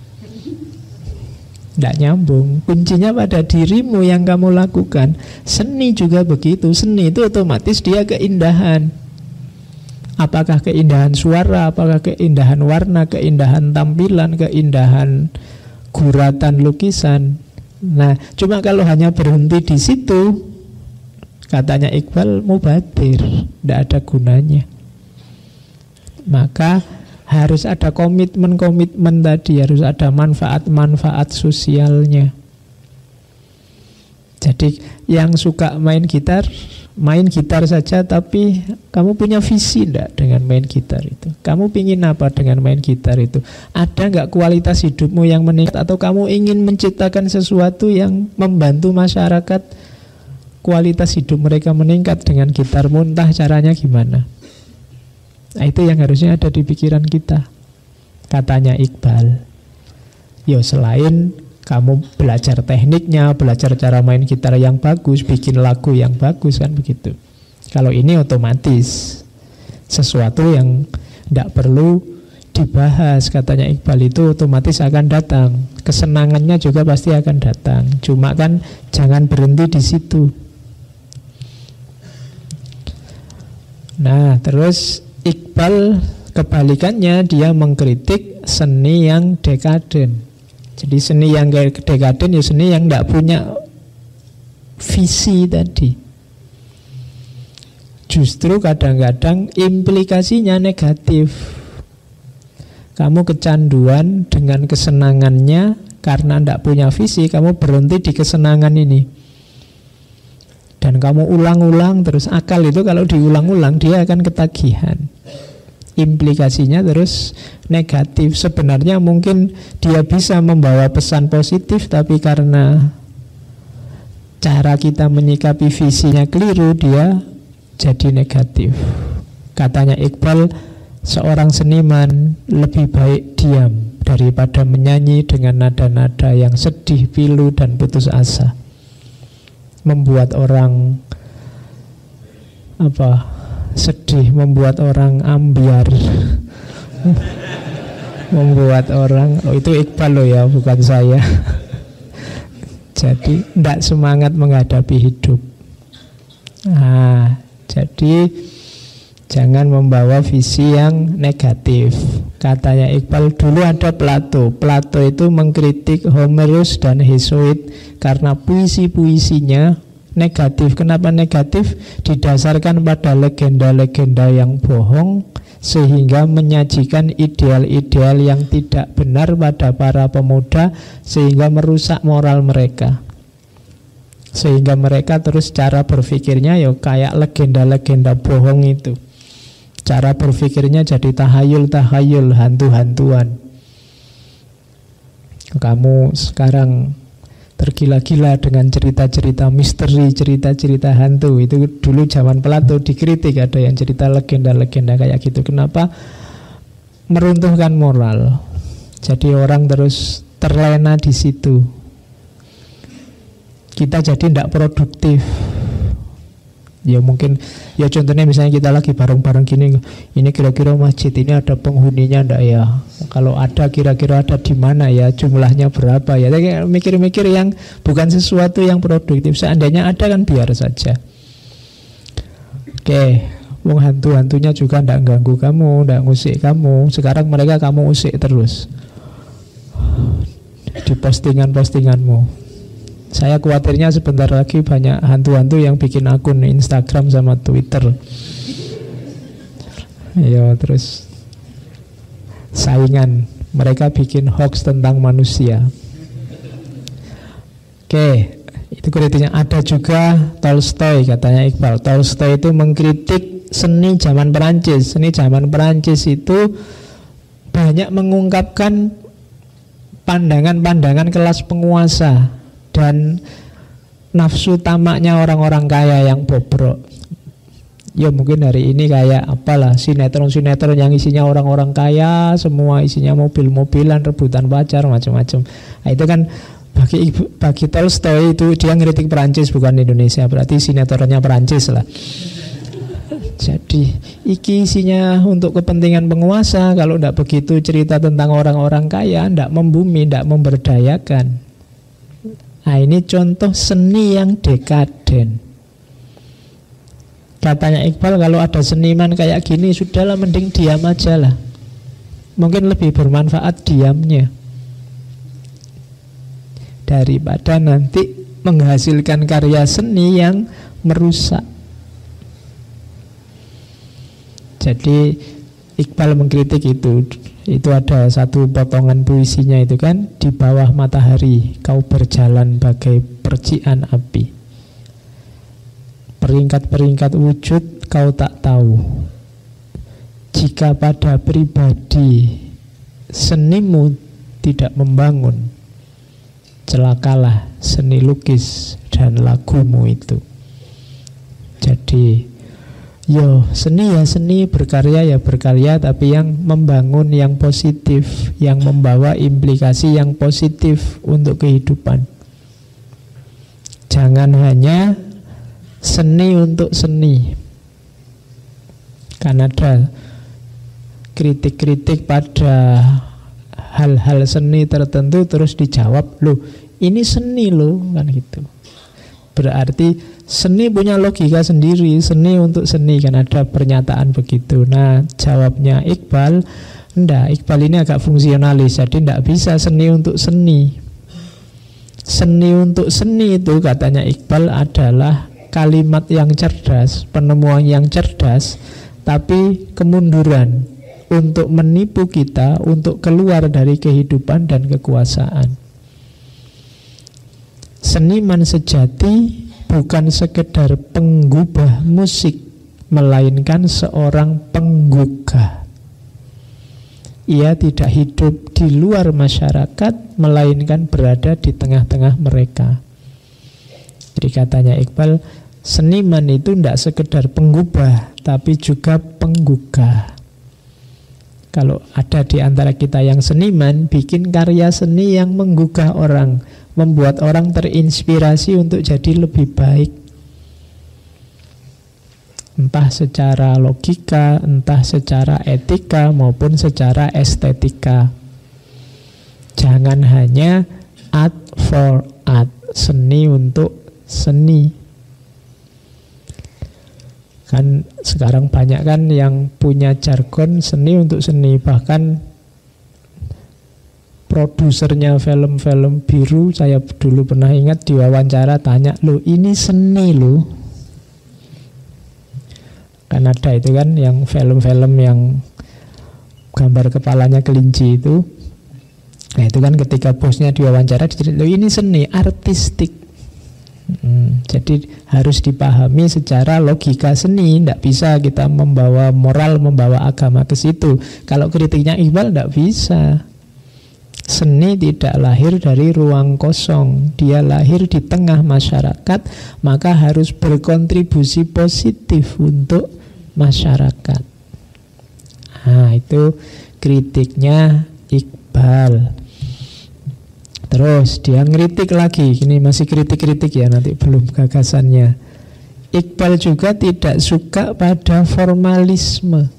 S1: tidak nyambung. Kuncinya pada dirimu yang kamu lakukan. Seni juga begitu. Seni itu otomatis dia keindahan. Apakah keindahan suara, apakah keindahan warna, keindahan tampilan, keindahan guratan lukisan. Nah, cuma kalau hanya berhenti di situ, katanya Iqbal, mubadir, tidak ada gunanya. Maka harus ada komitmen-komitmen tadi, harus ada manfaat-manfaat sosialnya. Jadi yang suka main gitar saja, tapi kamu punya visi enggak dengan main gitar itu? Kamu ingin apa dengan main gitar itu? Ada enggak kualitas hidupmu yang meningkat? Atau kamu ingin menciptakan sesuatu yang membantu masyarakat, kualitas hidup mereka meningkat dengan gitarmu, entah caranya gimana? Nah, itu yang harusnya ada di pikiran kita. Katanya Iqbal, ya selain kamu belajar tekniknya, belajar cara main gitar yang bagus, bikin lagu yang bagus, kan begitu. Kalau ini otomatis sesuatu yang tidak perlu dibahas, katanya Iqbal, itu otomatis akan datang. Kesenangannya juga pasti akan datang. Cuma kan jangan berhenti di situ. Nah, terus Iqbal kebalikannya, dia mengkritik seni yang dekaden. Jadi seni yang dekaden ya seni yang tidak punya visi tadi. Justru kadang-kadang implikasinya negatif. Kamu kecanduan dengan kesenangannya karena tidak punya visi, kamu berhenti di kesenangan ini. Dan kamu ulang-ulang terus. Akal itu kalau diulang-ulang dia akan ketagihan. Implikasinya terus negatif. Sebenarnya mungkin dia bisa membawa pesan positif, tapi karena cara kita menyikapi visinya keliru, dia jadi negatif. Katanya Iqbal, seorang seniman lebih baik diam daripada menyanyi dengan nada-nada yang sedih, pilu, dan putus asa. Membuat orang sedih, membuat orang ambiar, membuat orang, itu Iqbal loh ya, bukan saya. Jadi tidak semangat menghadapi hidup. Nah, jadi Jangan membawa visi yang negatif. Katanya Iqbal, dulu ada Plato. Plato itu mengkritik Homerus dan Hesiod karena puisi-puisinya negatif. Kenapa negatif? Didasarkan pada legenda-legenda yang bohong, sehingga menyajikan ideal-ideal yang tidak benar pada para pemuda, sehingga merusak moral mereka. Sehingga mereka terus cara berpikirnya ya kayak legenda-legenda bohong itu. Cara berpikirnya jadi tahayul-tahayul, hantu-hantuan. Kamu sekarang tergila-gila dengan cerita-cerita misteri, cerita-cerita hantu. Itu dulu zaman Plato dikritik, ada yang cerita legenda-legenda kayak gitu. Kenapa? Meruntuhkan moral. Jadi orang terus terlena di situ. Kita jadi tidak produktif. Ya mungkin, ya contohnya misalnya kita lagi bareng-bareng gini, ini kira-kira masjid ini ada penghuninya enggak ya? Kalau ada, kira-kira ada di mana ya? Jumlahnya berapa ya? Mikir-mikir yang bukan sesuatu yang produktif. Seandainya ada kan biar saja. Oke, wong hantu-hantunya juga enggak ganggu kamu, enggak ngusik kamu. Sekarang mereka kamu usik terus di postingan-postinganmu. Saya khawatirnya sebentar lagi banyak hantu-hantu yang bikin akun Instagram sama Twitter. Ya, terus saingan. Mereka bikin hoax tentang manusia. Oke, itu kritiknya. Ada juga Tolstoy, katanya Iqbal. Tolstoy itu mengkritik seni zaman Perancis. Seni zaman Perancis itu banyak mengungkapkan pandangan-pandangan kelas penguasa dan nafsu tamaknya orang-orang kaya yang bobrok. Ya mungkin hari ini kayak apalah, sinetron-sinetron yang isinya orang-orang kaya, semua isinya mobil-mobilan, rebutan pacar, macam-macam. Nah, itu kan bagi Tolstoy itu dia ngeritik Perancis bukan Indonesia, berarti sinetronnya Perancis lah. Jadi iki isinya untuk kepentingan penguasa. Kalau tidak begitu cerita tentang orang-orang kaya, tidak membumi, tidak memberdayakan. Nah, ini contoh seni yang dekaden. Katanya Iqbal, kalau ada seniman kayak gini, sudahlah mending diam aja lah. Mungkin lebih bermanfaat diamnya daripada nanti menghasilkan karya seni yang merusak. Jadi Iqbal mengkritik itu. Itu ada satu potongan puisinya itu kan, di bawah matahari kau berjalan bagai percikan api, peringkat-peringkat wujud kau tak tahu. Jika pada pribadi senimu tidak membangun, celakalah seni lukis dan lagumu itu. Jadi yo, seni ya seni, berkarya ya berkarya, tapi yang membangun, yang positif, yang membawa implikasi yang positif untuk kehidupan. Jangan hanya seni untuk seni. Kan ada kritik-kritik pada hal-hal seni tertentu terus dijawab, loh ini seni loh, kan gitu. Berarti seni punya logika sendiri, seni untuk seni, kan ada pernyataan begitu. Nah, jawabnya Iqbal, enggak, Iqbal ini agak fungsionalis, jadi enggak bisa seni untuk seni. Seni untuk seni itu katanya Iqbal adalah kalimat yang cerdas, penemuan yang cerdas, tapi kemunduran untuk menipu kita untuk keluar dari kehidupan dan kekuasaan. Seniman sejati bukan sekedar penggubah musik, melainkan seorang penggugah. Ia tidak hidup di luar masyarakat, melainkan berada di tengah-tengah mereka. Jadi katanya Iqbal, seniman itu tidak sekedar penggubah, tapi juga penggugah. Kalau ada di antara kita yang seniman, bikin karya seni yang menggugah orang, membuat orang terinspirasi untuk jadi lebih baik. Entah secara logika, entah secara etika, maupun secara estetika. Jangan hanya art for art, seni untuk seni. Kan sekarang banyak kan yang punya jargon seni untuk seni. Bahkan produsernya film-film biru, saya dulu pernah ingat diwawancara tanya, "Loh, ini seni loh." Kan ada itu kan yang film-film yang gambar kepalanya kelinci itu. Nah itu kan ketika bosnya diwawancara, "Loh, ini seni, artistik." Jadi harus dipahami secara logika seni. Tidak bisa kita membawa moral, membawa agama ke situ. Kalau kritiknya Iqbal tidak bisa. Seni tidak lahir dari ruang kosong. Dia lahir di tengah masyarakat, maka harus berkontribusi positif untuk masyarakat. Nah itu kritiknya Iqbal. Terus dia ngeritik lagi. Ini masih kritik-kritik ya, nanti belum gagasannya. Iqbal juga tidak suka pada formalisme.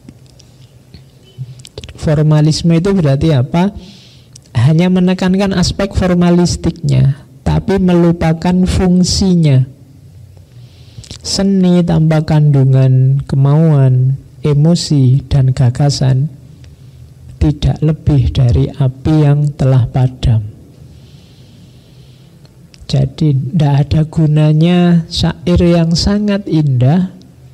S1: Formalisme itu berarti apa? Hanya menekankan aspek formalistiknya, tapi melupakan fungsinya. Seni tanpa kandungan kemauan, emosi, dan gagasan tidak lebih dari api yang telah padam. Jadi tidak ada gunanya syair yang sangat indah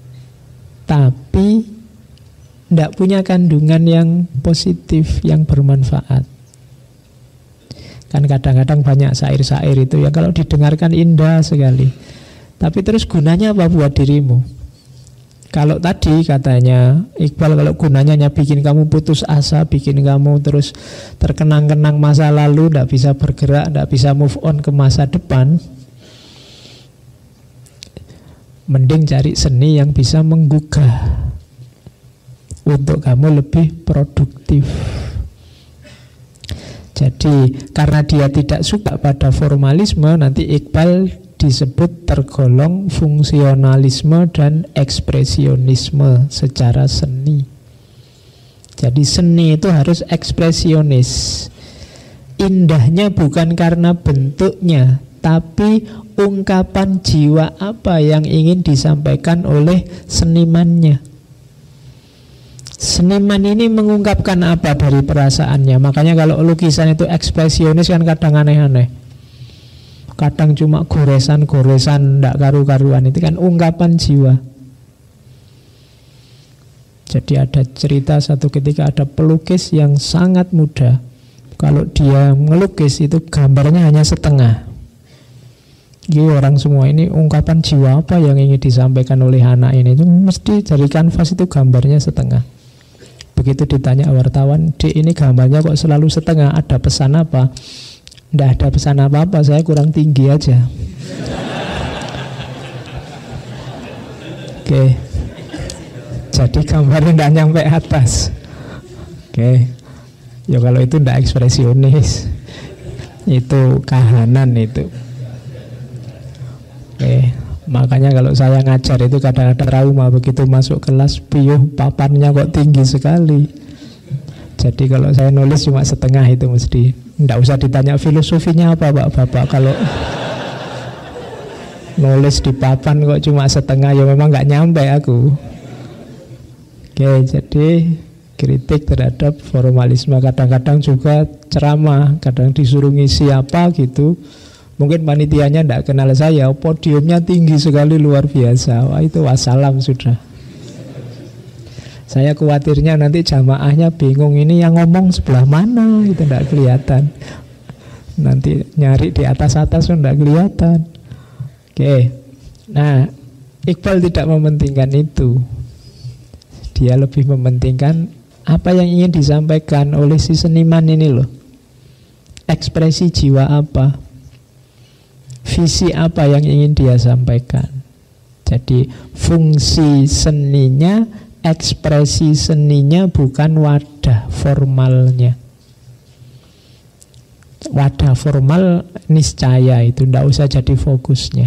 S1: tapi tidak punya kandungan yang positif, yang bermanfaat. Kan kadang-kadang banyak syair-syair itu ya kalau didengarkan indah sekali, tapi terus gunanya apa buat dirimu? Kalau tadi katanya Iqbal, kalau gunanya hanya bikin kamu putus asa, bikin kamu terus terkenang-kenang masa lalu, tidak bisa bergerak, tidak bisa move on ke masa depan, mending cari seni yang bisa menggugah untuk kamu lebih produktif. Jadi karena dia tidak suka pada formalisme, nanti Iqbal disebut tergolong fungsionalisme dan ekspresionisme secara seni. Jadi seni itu harus ekspresionis. Indahnya bukan karena bentuknya, tapi ungkapan jiwa apa yang ingin disampaikan oleh senimannya. Seniman ini mengungkapkan apa dari perasaannya. Makanya kalau lukisan itu ekspresionis kan kadang aneh-aneh. Kadang cuma goresan-goresan ndak karu-karuan. Itu kan ungkapan jiwa. Jadi ada cerita satu ketika ada pelukis yang sangat muda. Kalau dia melukis itu gambarnya hanya setengah. Jadi orang semua ini ungkapan jiwa apa yang ingin disampaikan oleh anak ini, itu mesti dari kanvas itu gambarnya setengah. Begitu ditanya wartawan, "Dek, ini gambarnya kok selalu setengah, ada pesan apa?" "Nggak ada pesan apa-apa, saya kurang tinggi aja." Oke. Jadi gambarnya nggak nyampe atas. Oke. Ya kalau itu nggak ekspresionis, itu kahanan itu. Oke. Makanya kalau saya ngajar itu kadang-kadang trauma, begitu masuk kelas, piuh papannya kok tinggi sekali. Jadi kalau saya nulis cuma setengah itu mesti. Nggak usah ditanya filosofinya apa Bapak. Kalau nulis di papan kok cuma setengah, ya memang nggak nyampe aku. Oke, jadi kritik terhadap formalisme. Kadang-kadang juga ceramah, kadang disuruh ngisi apa gitu. Mungkin panitianya tidak kenal saya, podiumnya tinggi sekali, luar biasa. Wah, itu wassalam sudah. Saya khawatirnya nanti jamaahnya bingung, ini yang ngomong sebelah mana, itu tidak kelihatan. Nanti nyari di atas-atas pun tidak kelihatan. Oke. Nah, Iqbal tidak mementingkan itu. Dia lebih mementingkan apa yang ingin disampaikan oleh si seniman ini loh. Ekspresi jiwa apa, visi apa yang ingin dia sampaikan. Jadi fungsi seninya, ekspresi seninya bukan wadah formalnya. Wadah formal niscaya itu tidak usah jadi fokusnya.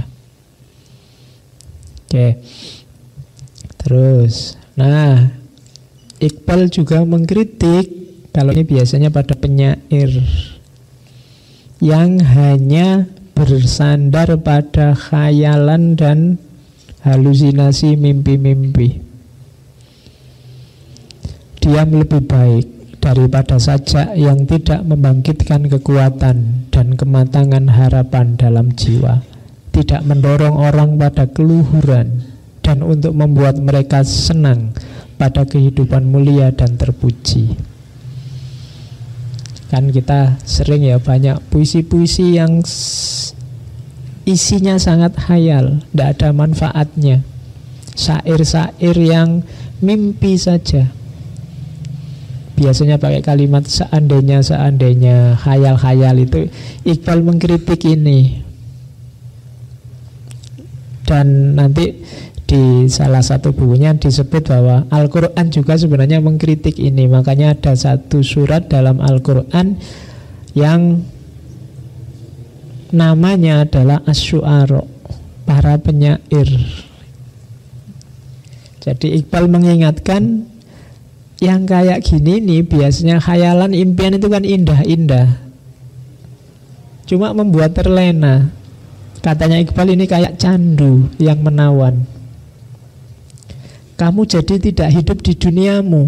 S1: Oke. Terus, nah, Iqbal juga mengkritik, kalau ini biasanya pada penyair yang hanya bersandar pada khayalan dan halusinasi, mimpi-mimpi. Diam lebih baik daripada sajak yang tidak membangkitkan kekuatan dan kematangan harapan dalam jiwa, tidak mendorong orang pada keluhuran, dan untuk membuat mereka senang pada kehidupan mulia dan terpuji. Kan kita sering ya banyak puisi-puisi yang isinya sangat hayal, tidak ada manfaatnya, syair-syair yang mimpi saja. Biasanya pakai kalimat seandainya, khayal-khayal. Itu Iqbal mengkritik ini. Dan nanti di salah satu bukunya disebut bahwa Al-Quran juga sebenarnya mengkritik ini. Makanya ada satu surat dalam Al-Quran yang namanya adalah Asy-Syu'ara, para penyair. Jadi Iqbal mengingatkan, yang kayak gini nih biasanya khayalan, impian itu kan indah-indah, cuma membuat terlena. Katanya Iqbal ini kayak candu yang menawan. Kamu jadi tidak hidup di duniamu.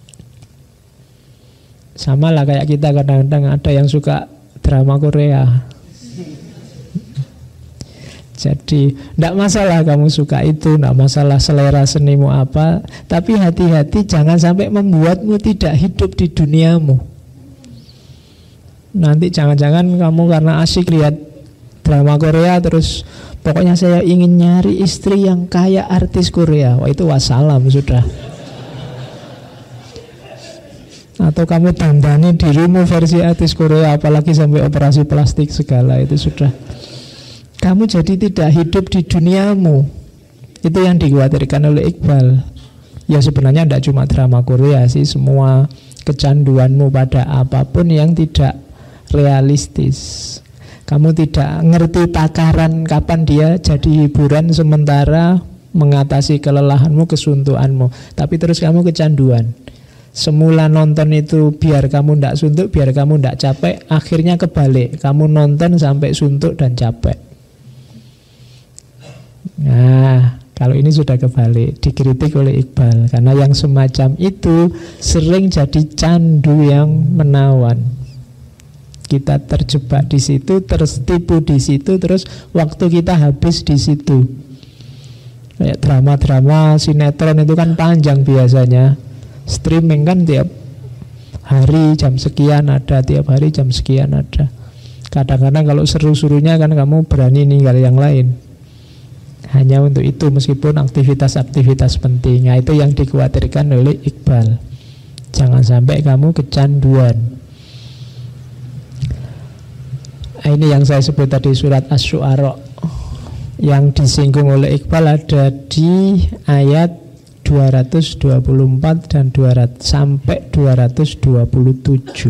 S1: Sama lah kayak kita kadang-kadang ada yang suka drama Korea. Jadi tidak masalah kamu suka itu, tidak masalah selera senimu apa, tapi hati-hati jangan sampai membuatmu tidak hidup di duniamu. Nanti jangan-jangan kamu karena asyik lihat drama Korea terus pokoknya saya ingin nyari istri yang kayak artis Korea. Wah, itu wassalam sudah. Atau kamu dandani dirimu versi artis Korea, apalagi sampai operasi plastik segala, itu sudah. Kamu jadi tidak hidup di duniamu. Itu yang dikhawatirkan oleh Iqbal. Ya sebenarnya tidak cuma drama Korea sih, semua kecanduanmu pada apapun yang tidak realistis. Kamu tidak ngerti takaran kapan dia jadi hiburan sementara mengatasi kelelahanmu, kesuntukanmu, tapi terus kamu kecanduan. Semula nonton itu biar kamu tidak suntuk, biar kamu tidak capek, akhirnya kebalik, kamu nonton sampai suntuk dan capek. Nah, kalau ini sudah kebalik, dikritik oleh Iqbal, karena yang semacam itu sering jadi candu yang menawan. Kita terjebak di situ, tertipu di situ, terus waktu kita habis di situ. Kayak drama-drama sinetron itu kan panjang biasanya. Streaming kan tiap hari jam sekian ada, tiap hari jam sekian ada. Kadang-kadang kalau seru-serunya kan kamu berani ninggal yang lain hanya untuk itu, meskipun aktivitas-aktivitas penting. Nah, itu yang dikhawatirkan oleh Iqbal. Jangan sampai kamu kecanduan. Nah, ini yang saya sebut tadi surat Asy-Syu'ara. Yang disinggung oleh Iqbal ada di ayat 224 dan 200 sampai 227.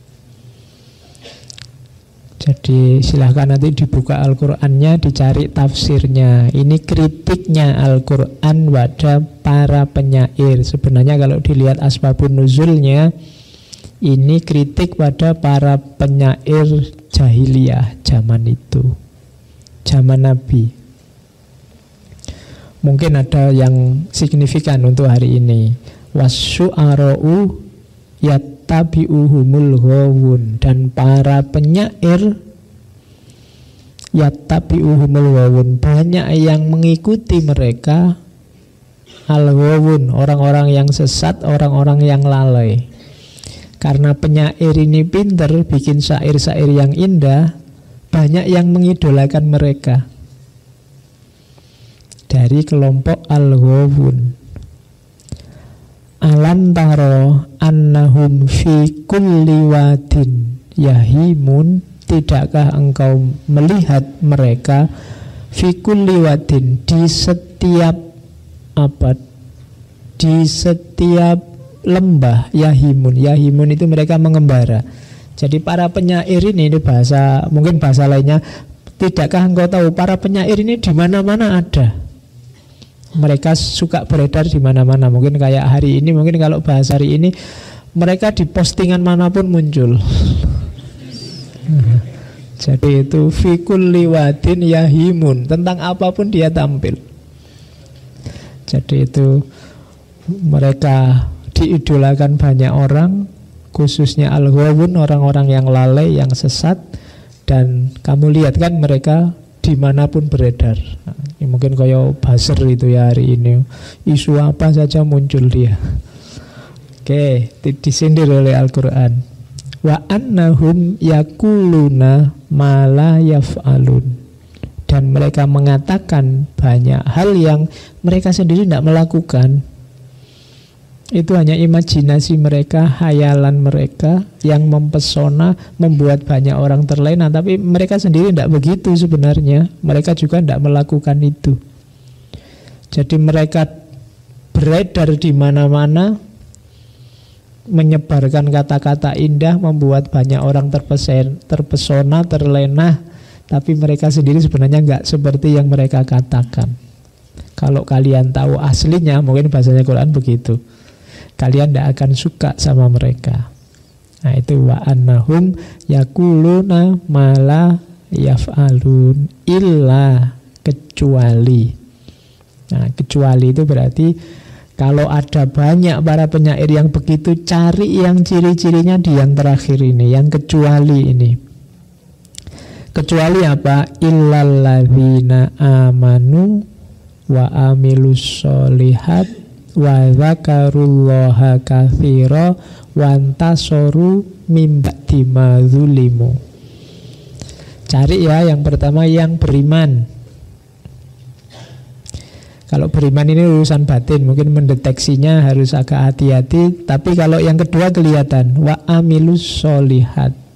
S1: Jadi silahkan nanti dibuka Al-Qur'annya, dicari tafsirnya. Ini kritiknya Al-Qur'an pada para penyair. Sebenarnya kalau dilihat asbabun nuzulnya, ini kritik pada para penyair jahiliyah zaman itu, zaman Nabi. Mungkin ada yang signifikan untuk hari ini. Wasyu'ara'u yattabi'uhumul ghawun, dan para penyair yattabi'uhumul ghawun, banyak yang mengikuti mereka. Al-ghawun, orang-orang yang sesat, orang-orang yang lalai. Karena penyair ini pintar bikin syair-syair yang indah, banyak yang mengidolakan mereka dari kelompok al-ghawun. Alam taro annahum fi kulli wadin yahimun, tidakkah engkau melihat mereka fi kulli wadin, di setiap di setiap lembah, yahimun. Yahimun itu mereka mengembara. Jadi para penyair ini bahasa, mungkin bahasa lainnya, tidakkah engkau tahu para penyair ini di mana-mana ada. Mereka suka beredar di mana-mana. Mungkin kayak hari ini, mungkin kalau bahasa hari ini, mereka di postingan manapun muncul. Jadi itu fi kulli wadin yahimun, tentang apapun dia tampil. Jadi itu mereka diidolakan banyak orang, khususnya al-ghawun, orang-orang yang lalai, yang sesat. Dan kamu lihat kan mereka dimanapun beredar. Nah, ini mungkin kayak buzzer itu ya hari ini, isu apa saja muncul dia. Oke, disindir oleh Al-Quran. Wa annahum yakuluna ma la yaf'alun. Dan mereka mengatakan banyak hal yang mereka sendiri tidak melakukan. Itu hanya imajinasi mereka, hayalan mereka yang mempesona, membuat banyak orang terlena. Tapi mereka sendiri tidak begitu sebenarnya. Mereka juga tidak melakukan itu. Jadi mereka beredar di mana-mana, menyebarkan kata-kata indah, membuat banyak orang terpesona, terlena. Tapi mereka sendiri sebenarnya nggak seperti yang mereka katakan. Kalau kalian tahu aslinya, mungkin bahasanya Quran begitu, kalian tidak akan suka sama mereka. Nah itu wa annahum yakuluna mala yaf'alun illa, kecuali. Nah kecuali itu berarti kalau ada banyak para penyair yang begitu, cari yang ciri-cirinya di yang terakhir ini, yang kecuali ini. Kecuali apa? Illalladzina amanu wa amilus solihat wa dzakarullaha katsira wa antasoru mim ba'di ma dzulimu. Cari ya yang pertama yang beriman. Kalau beriman ini urusan batin, mungkin mendeteksinya harus agak hati-hati. Tapi kalau yang kedua kelihatan, wa amilus solihat,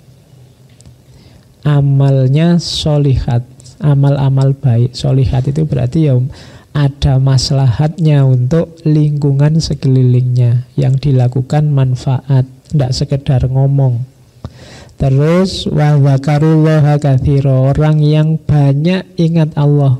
S1: amalnya solihat, amal-amal baik. Solihat itu berarti ya ada maslahatnya untuk lingkungan sekelilingnya, yang dilakukan manfaat, tidak sekedar ngomong. Terus wa dzakarullaha katsira, orang yang banyak ingat Allah.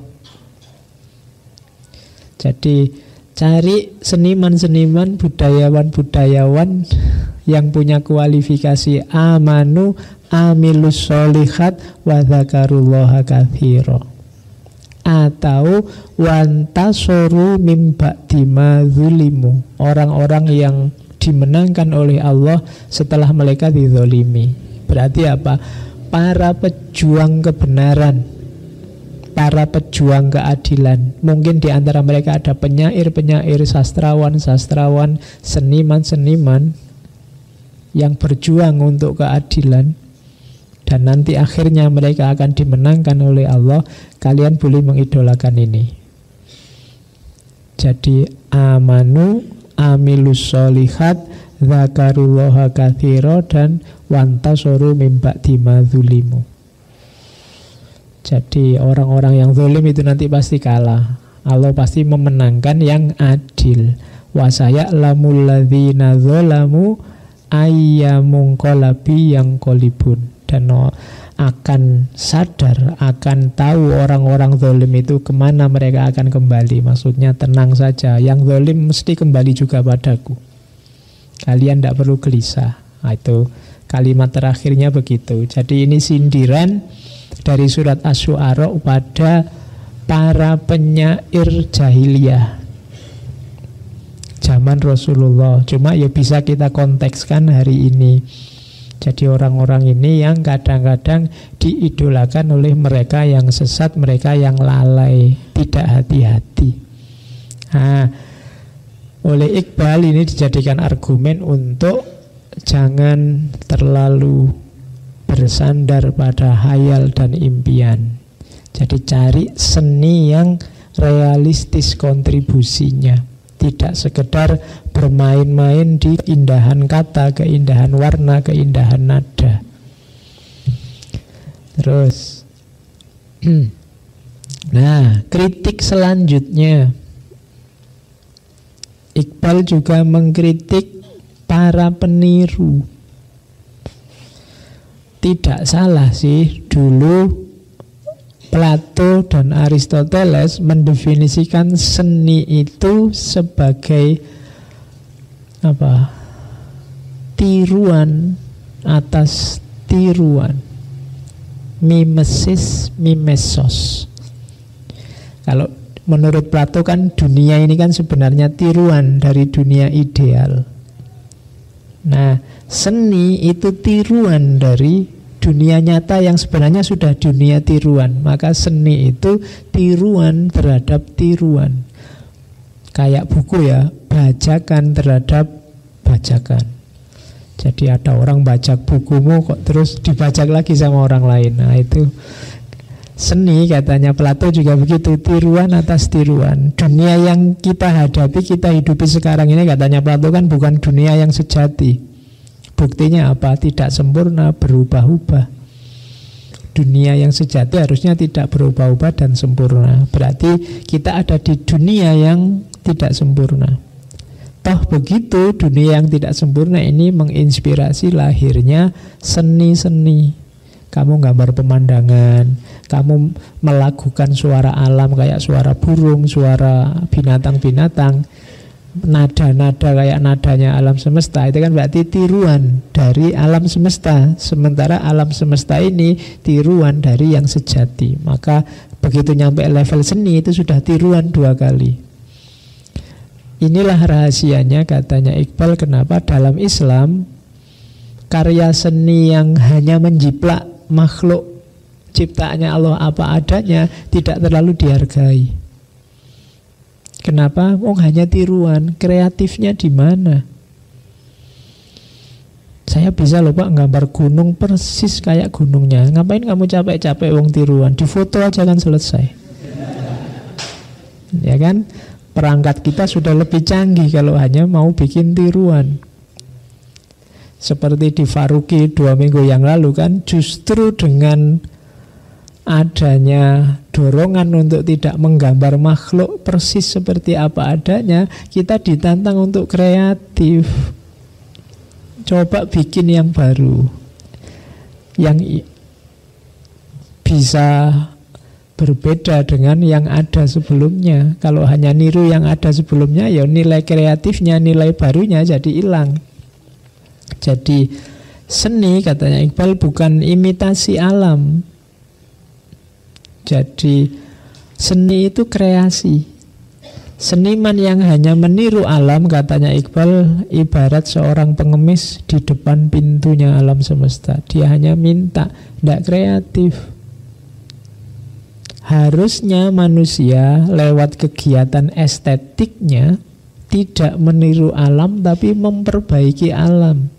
S1: Jadi cari seniman-seniman, budayawan-budayawan yang punya kualifikasi amanu amilus solihat wa dzakarullaha katsira, atau wantasoru mim ba'di ma dzulimu, orang-orang yang dimenangkan oleh Allah setelah mereka dizolimi. Berarti apa? Para pejuang kebenaran, para pejuang keadilan. Mungkin di antara mereka ada penyair-penyair, sastrawan-sastrawan, seniman-seniman yang berjuang untuk keadilan. Dan nanti akhirnya mereka akan dimenangkan oleh Allah. Kalian boleh mengidolakan ini. Jadi amanu amilus solihat dzakarullaha katsira dan wantasoru mim ba'di ma dzulimu. Jadi orang-orang yang zalim itu nanti pasti kalah. Allah pasti memenangkan yang adil. Wa saya'lamul ladzina zalamu ayyamunqalabi yang qalibun. Dan akan sadar, akan tahu orang-orang zalim itu kemana mereka akan kembali. Maksudnya tenang saja, yang zalim mesti kembali juga padaku. Kalian tidak perlu gelisah. Nah, itu kalimat terakhirnya begitu. Jadi ini sindiran dari surat Asy-Syu'ara pada para penyair jahiliyah zaman Rasulullah. Cuma ya bisa kita kontekskan hari ini. Jadi orang-orang ini yang kadang-kadang diidolakan oleh mereka yang sesat, mereka yang lalai, tidak hati-hati. Nah, oleh Iqbal ini dijadikan argumen untuk jangan terlalu bersandar pada hayal dan impian. Jadi cari seni yang realistis kontribusinya. Tidak sekedar bermain-main di keindahan kata, keindahan warna, keindahan nada. Terus nah, kritik selanjutnya, Iqbal juga mengkritik para peniru. Tidak salah sih, dulu Plato dan Aristoteles mendefinisikan seni itu sebagai apa? Tiruan atas tiruan. Mimesis, mimesos. Kalau Menurut Plato kan dunia ini kan sebenarnya tiruan dari dunia ideal. Nah, seni itu tiruan dari dunia nyata yang sebenarnya sudah dunia tiruan. Maka seni itu tiruan terhadap tiruan. Kayak buku ya, bajakan terhadap bajakan. Jadi ada orang bajak bukumu kok terus dibajak lagi sama orang lain. Nah itu seni, katanya Plato juga begitu, tiruan atas tiruan. Dunia yang kita hadapi, kita hidupi sekarang ini, katanya Plato kan bukan dunia yang sejati. Buktinya apa? Tidak sempurna, berubah-ubah. Dunia yang sejati harusnya tidak berubah-ubah dan sempurna. Berarti kita ada di dunia yang tidak sempurna. Toh begitu, dunia yang tidak sempurna ini menginspirasi lahirnya seni-seni. Kamu gambar pemandangan, kamu melakukan suara alam kayak suara burung, suara binatang-binatang, nada-nada kayak nadanya alam semesta. Itu kan berarti tiruan dari alam semesta. Sementara alam semesta ini tiruan dari yang sejati. Maka begitu nyampe level seni itu sudah tiruan 2 kali. Inilah rahasianya, katanya Iqbal, kenapa dalam Islam karya seni yang hanya menjiplak makhluk ciptaannya Allah apa adanya tidak terlalu dihargai. Kenapa? Oh, hanya tiruan. Kreatifnya di mana? Saya bisa loh Pak gambar gunung persis kayak gunungnya. Ngapain kamu capek-capek wong tiruan? Difoto aja kan selesai. Ya kan? Perangkat kita sudah lebih canggih kalau hanya mau bikin tiruan. Seperti di Faruqi 2 minggu yang lalu kan, justru dengan adanya dorongan untuk tidak menggambar makhluk persis seperti apa adanya, kita ditantang untuk kreatif. Coba bikin yang baru, yang bisa berbeda dengan yang ada sebelumnya. Kalau hanya niru yang ada sebelumnya, ya nilai kreatifnya, nilai barunya jadi hilang. Jadi seni, katanya Iqbal, bukan imitasi alam. Jadi seni itu kreasi. Seniman yang hanya meniru alam, katanya Iqbal, ibarat seorang pengemis di depan pintunya alam semesta. Dia hanya minta, tidak kreatif. Harusnya manusia lewat kegiatan estetiknya tidak meniru alam tapi memperbaiki alam.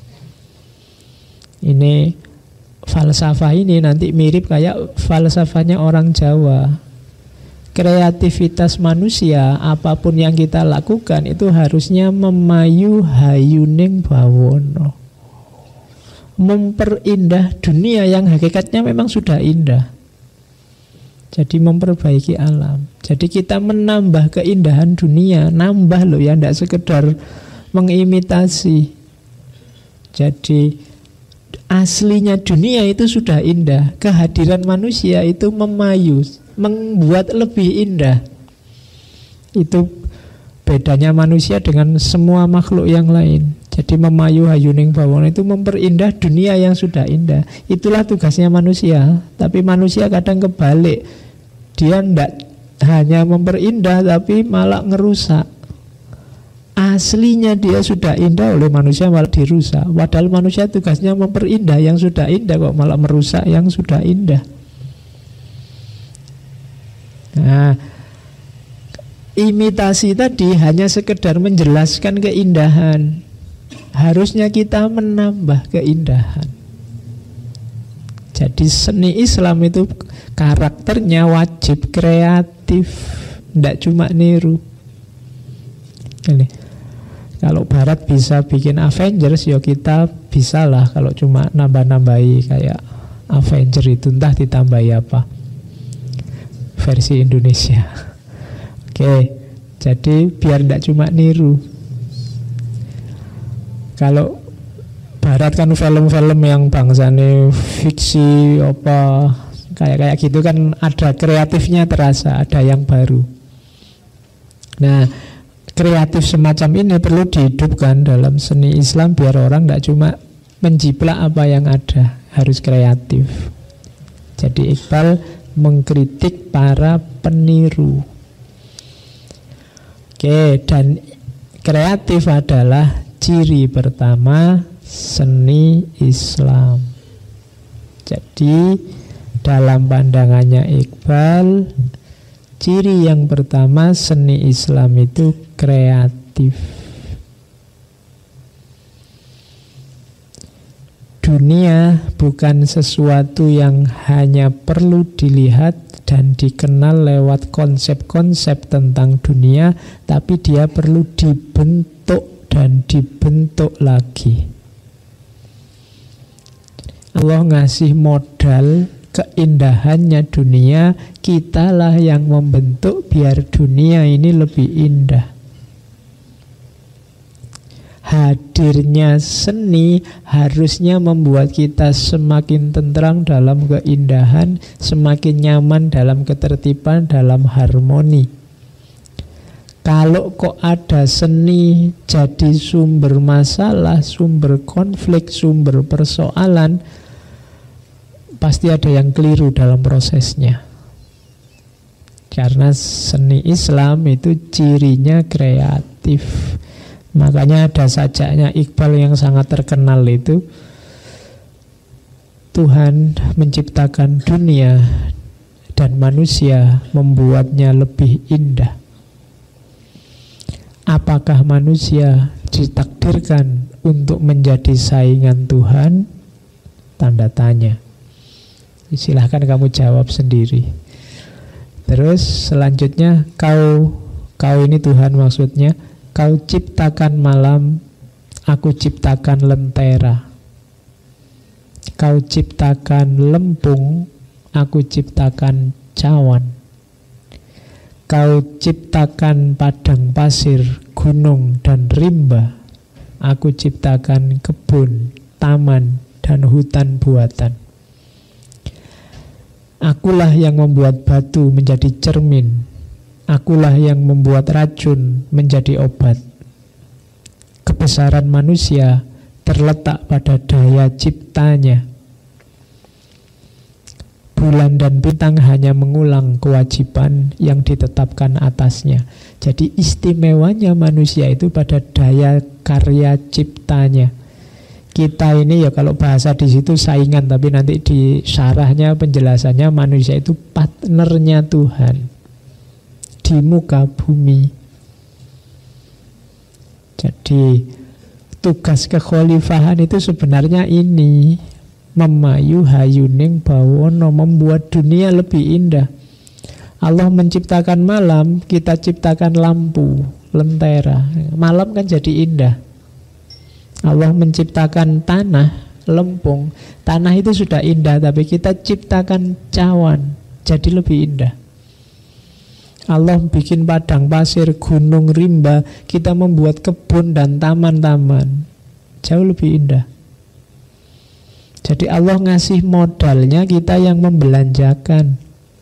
S1: Ini falsafah ini nanti mirip kayak falsafahnya orang Jawa. Kreativitas manusia, apapun yang kita lakukan itu harusnya memayu hayuning bawono, memperindah dunia yang hakikatnya memang sudah indah. Jadi memperbaiki alam. Jadi kita menambah keindahan dunia. Nambah loh ya, tidak sekedar mengimitasi. Jadi aslinya dunia itu sudah indah. Kehadiran manusia itu memayu, membuat lebih indah. Itu bedanya manusia dengan semua makhluk yang lain. Jadi memayu hayuning bawono itu memperindah dunia yang sudah indah. Itulah tugasnya manusia. Tapi manusia kadang kebalik. Dia tidak hanya memperindah tapi malah ngerusak. Aslinya dia sudah indah, oleh manusia malah dirusak. Padahal manusia tugasnya memperindah yang sudah indah, kok malah merusak yang sudah indah. Nah, imitasi tadi hanya sekedar menjelaskan keindahan. Harusnya kita menambah keindahan. Jadi seni Islam itu karakternya wajib kreatif, tidak cuma niru. Ini, kalau Barat bisa bikin Avengers, ya kita bisa lah. Kalau cuma nambah-nambahi kayak Avenger itu, entah ditambahi apa versi Indonesia. Oke, jadi biar tidak cuma niru. Kalau Barat kan film-film yang bangsane fiksi apa kayak gitu kan ada kreatifnya terasa, ada yang baru. Nah, kreatif semacam ini perlu dihidupkan dalam seni Islam biar orang tidak cuma menjiplak apa yang ada, harus kreatif. Jadi Iqbal mengkritik para peniru. Oke, dan kreatif adalah ciri pertama seni Islam. Jadi dalam pandangannya Iqbal, ciri yang pertama seni Islam itu kreatif. Dunia bukan sesuatu yang hanya perlu dilihat dan dikenal lewat konsep-konsep tentang dunia, tapi dia perlu dibentuk dan dibentuk lagi. Allah ngasih modal keindahannya dunia, kitalah yang membentuk biar dunia ini lebih indah. Hadirnya seni harusnya membuat kita semakin tenteram dalam keindahan, semakin nyaman dalam ketertiban, dalam harmoni. Kalau kok ada seni jadi sumber masalah, sumber konflik, sumber persoalan, pasti ada yang keliru dalam prosesnya. Karena seni Islam itu cirinya kreatif. Makanya ada sajaknya Iqbal yang sangat terkenal itu, Tuhan menciptakan dunia dan manusia membuatnya lebih indah. Apakah manusia ditakdirkan untuk menjadi saingan Tuhan? Tanda tanya. Silahkan kamu jawab sendiri. Terus selanjutnya, kau ini Tuhan maksudnya, kau ciptakan malam, aku ciptakan lentera. Kau ciptakan lempung, aku ciptakan cawan. Kau ciptakan padang pasir, gunung, dan rimba. Aku ciptakan kebun, taman, dan hutan buatan. Akulah yang membuat batu menjadi cermin. Akulah yang membuat racun menjadi obat. Kebesaran manusia terletak pada daya ciptanya. Bulan dan bintang hanya mengulang kewajiban yang ditetapkan atasnya. Jadi istimewanya manusia itu pada daya karya ciptanya. Kita ini ya kalau bahasa di situ saingan, tapi nanti di syarahnya penjelasannya manusia itu partnernya Tuhan di muka bumi. Jadi tugas kekhalifahan itu sebenarnya ini, memayu hayuning bawono, membuat dunia lebih indah. Allah menciptakan malam, kita ciptakan lampu, lentera. Malam kan jadi indah. Allah menciptakan tanah, lempung. Tanah itu sudah indah, tapi kita ciptakan cawan, jadi lebih indah. Allah bikin padang pasir, gunung, rimba, kita membuat kebun dan taman-taman, jauh lebih indah. Jadi Allah ngasih modalnya, kita yang membelanjakan.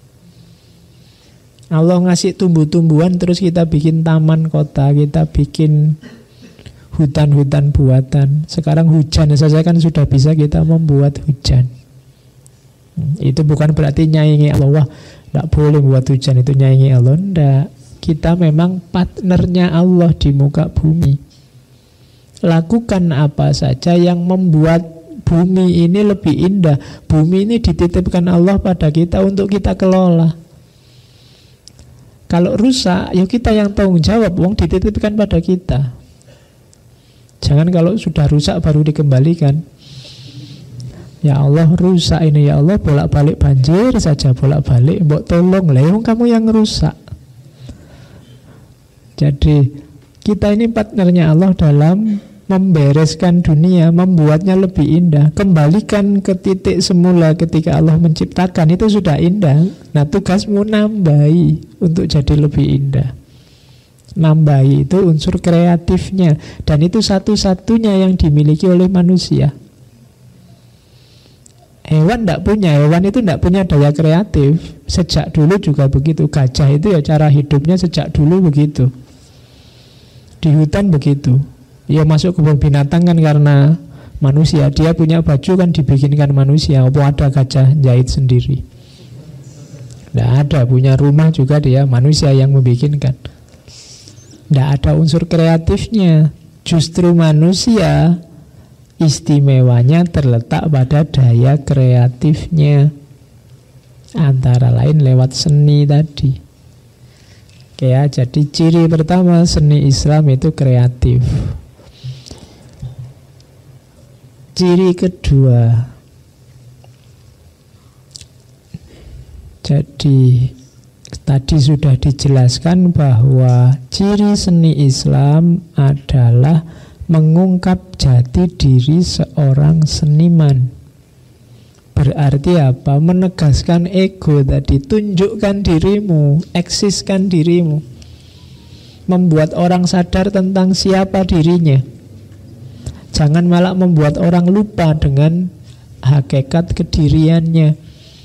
S1: Allah ngasih tumbuh-tumbuhan, terus kita bikin taman kota, kita bikin hutan-hutan buatan. Sekarang hujan saja kan sudah bisa kita membuat hujan. Itu bukan berarti nyaingi Allah, wah tidak boleh buat hujan, itu nyaingi Allah. Tidak, kita memang partnernya Allah di muka bumi. Lakukan apa saja yang membuat bumi ini lebih indah. Bumi ini dititipkan Allah pada kita untuk kita kelola. Kalau rusak, ya kita yang tanggung jawab, wong dititipkan pada kita. Jangan kalau sudah rusak baru dikembalikan. Ya Allah rusak ini, ya Allah bolak-balik banjir saja, bolak-balik, mbok tolong lah, kamu yang rusak. Jadi kita ini partnernya Allah dalam membereskan dunia, membuatnya lebih indah. Kembalikan ke titik semula ketika Allah menciptakan, itu sudah indah. Nah tugasmu nambahi untuk jadi lebih indah. Nambahi itu unsur kreatifnya, dan itu satu-satunya yang dimiliki oleh manusia. Hewan tidak punya, hewan itu tidak punya daya kreatif. Sejak dulu juga begitu. Gajah itu ya cara hidupnya sejak dulu begitu. Di hutan begitu. Ya masuk kebun binatang kan karena manusia. Dia punya baju kan dibikinkan manusia. Apa ada gajah jahit sendiri? Tidak ada. Punya rumah juga dia manusia yang membikinkan. Tidak ada unsur kreatifnya. Justru manusia istimewanya terletak pada daya kreatifnya, antara lain lewat seni tadi. Oke ya, jadi ciri pertama seni Islam itu kreatif. Ciri kedua, jadi tadi sudah dijelaskan bahwa ciri seni Islam adalah mengungkap jati diri seorang seniman. Berarti apa? Menegaskan ego tadi, tunjukkan dirimu, eksiskan dirimu. Membuat orang sadar tentang siapa dirinya. Jangan malah membuat orang lupa dengan hakikat kediriannya.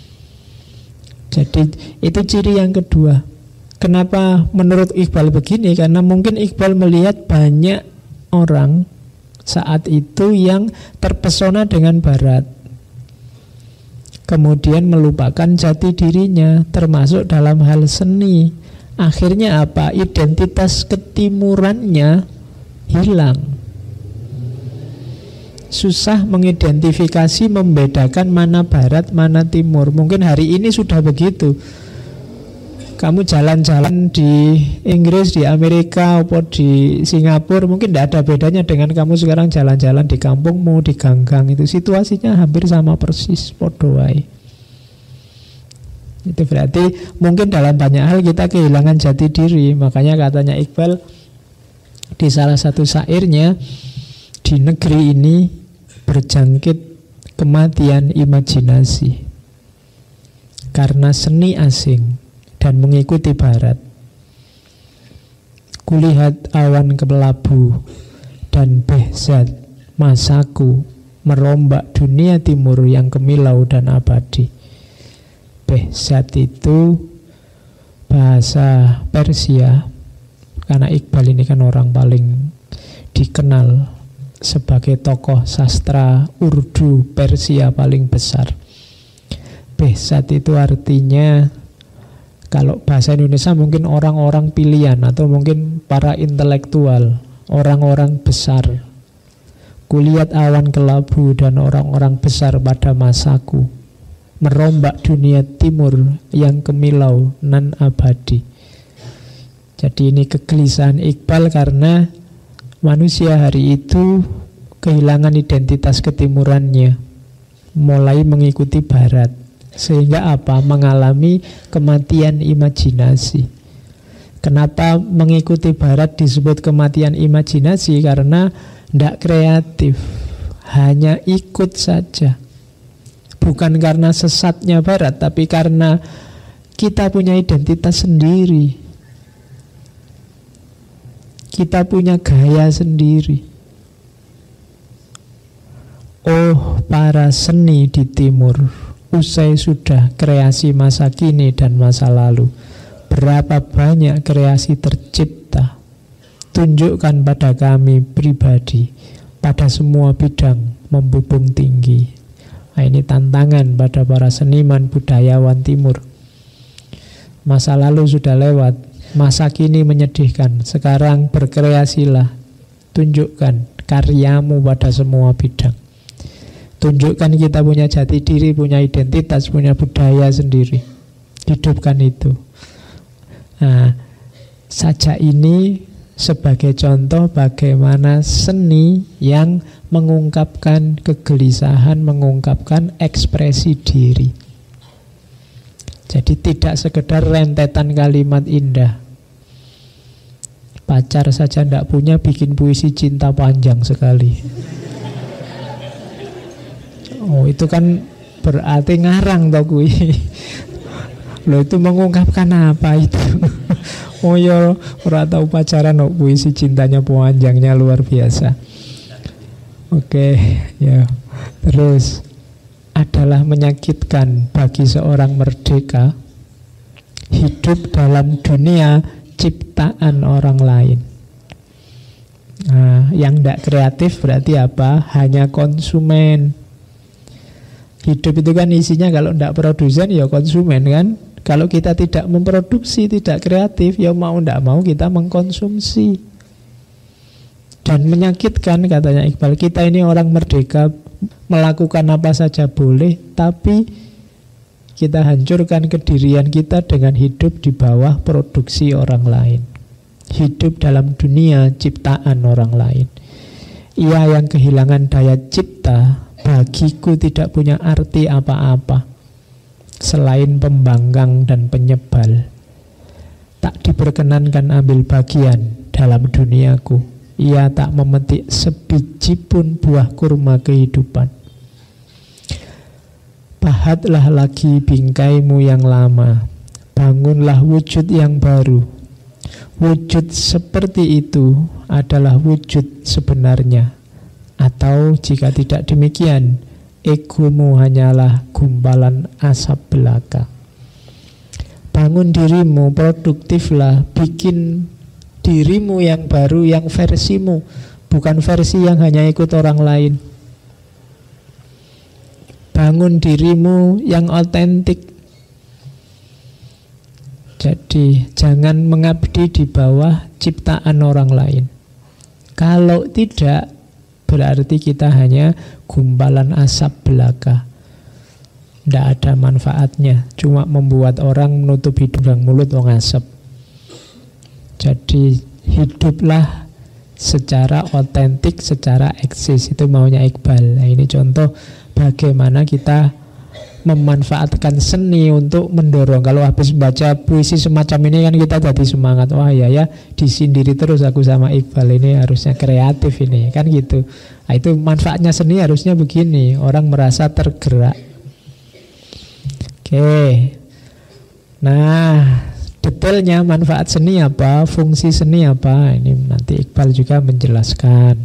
S1: Jadi itu ciri yang kedua. Kenapa menurut Iqbal begini? Karena mungkin Iqbal melihat banyak orang saat itu yang terpesona dengan Barat, kemudian melupakan jati dirinya, termasuk dalam hal seni. Akhirnya apa? Identitas ketimurannya hilang. Susah mengidentifikasi, membedakan mana Barat, mana Timur. Mungkin hari ini sudah begitu. Kamu jalan-jalan di Inggris, di Amerika, atau di Singapura, mungkin tidak ada bedanya dengan kamu sekarang jalan-jalan di kampungmu, di gang-gang. Itu situasinya hampir sama persis, podo wae. Itu berarti mungkin dalam banyak hal kita kehilangan jati diri. Makanya katanya Iqbal di salah satu syairnya, di negeri ini berjangkit kematian imajinasi karena seni asing dan mengikuti Barat. Kulihat awan kelabu dan behzat masaku merombak dunia timur yang kemilau dan abadi. Behzat itu bahasa Persia, karena Iqbal ini kan orang paling dikenal sebagai tokoh sastra Urdu Persia paling besar. Behzat itu artinya, kalau bahasa Indonesia mungkin orang-orang pilihan atau mungkin para intelektual, orang-orang besar. Kulihat awan kelabu dan orang-orang besar pada masaku merombak dunia timur yang kemilau nan abadi. Jadi ini kegelisahan Iqbal karena manusia hari itu kehilangan identitas ketimurannya, mulai mengikuti Barat, sehingga apa? Mengalami kematian imajinasi. Kenapa mengikuti Barat disebut kematian imajinasi? Karena tidak kreatif, hanya ikut saja. Bukan karena sesatnya Barat, tapi karena kita punya identitas sendiri. Kita punya gaya sendiri. Oh, para seni di timur, usai sudah kreasi masa kini dan masa lalu, berapa banyak kreasi tercipta. Tunjukkan pada kami pribadi, pada semua bidang membubung tinggi. Nah, ini tantangan pada para seniman budayawan timur. Masa lalu sudah lewat, masa kini menyedihkan. Sekarang berkreasilah, tunjukkan karyamu pada semua bidang. Tunjukkan kita punya jati diri, punya identitas, punya budaya sendiri. Hidupkan itu. Nah, sajak ini sebagai contoh bagaimana seni yang mengungkapkan kegelisahan, mengungkapkan ekspresi diri. Jadi tidak sekedar rentetan kalimat indah. Pacar saja tidak punya, bikin puisi cinta panjang sekali. Oh, itu kan berarti ngarang toh kui. Loh, itu mengungkapkan apa itu? Oh ya, ora tahu pacaran kok puisi cintanya panjangnya luar biasa. Oke, ya. Terus adalah menyakitkan bagi seorang merdeka hidup dalam dunia ciptaan orang lain. Nah, yang tidak kreatif berarti apa? Hanya konsumen. Hidup itu kan isinya kalau tidak produsen ya konsumen kan. Kalau kita tidak memproduksi, tidak kreatif, ya mau tidak mau kita mengkonsumsi. Dan menyakitkan, katanya Iqbal, kita ini orang merdeka, melakukan apa saja boleh, tapi kita hancurkan kedirian kita dengan hidup di bawah produksi orang lain, hidup dalam dunia ciptaan orang lain. Ia yang kehilangan daya cipta, bagiku tidak punya arti apa-apa selain pembangkang dan penyebal. Tak diperkenankan ambil bagian dalam duniaku. Ia tak memetik sebiji pun buah kurma kehidupan. Pahatlah lagi bingkaimu yang lama, bangunlah wujud yang baru. Wujud seperti itu adalah wujud sebenarnya. Atau jika tidak demikian, egomu hanyalah gumpalan asap belaka. Bangun dirimu, produktiflah, bikin dirimu yang baru, yang versimu, bukan versi yang hanya ikut orang lain. Bangun dirimu yang otentik. Jadi jangan mengabdi di bawah ciptaan orang lain. Kalau tidak, berarti kita hanya gumpalan asap belaka. Tidak ada manfaatnya, cuma membuat orang menutup hidung dan mulut wong asap. Jadi hiduplah secara otentik, secara eksis. Itu maunya Iqbal. Nah, ini contoh bagaimana kita memanfaatkan seni untuk mendorong. Kalau habis baca puisi semacam ini kan kita jadi semangat. Wah ya disindiri terus aku sama Iqbal, ini harusnya kreatif ini, kan gitu. Nah, itu manfaatnya seni harusnya begini, orang merasa tergerak. Oke. Nah, detailnya manfaat seni apa, fungsi seni apa, ini nanti Iqbal juga menjelaskan.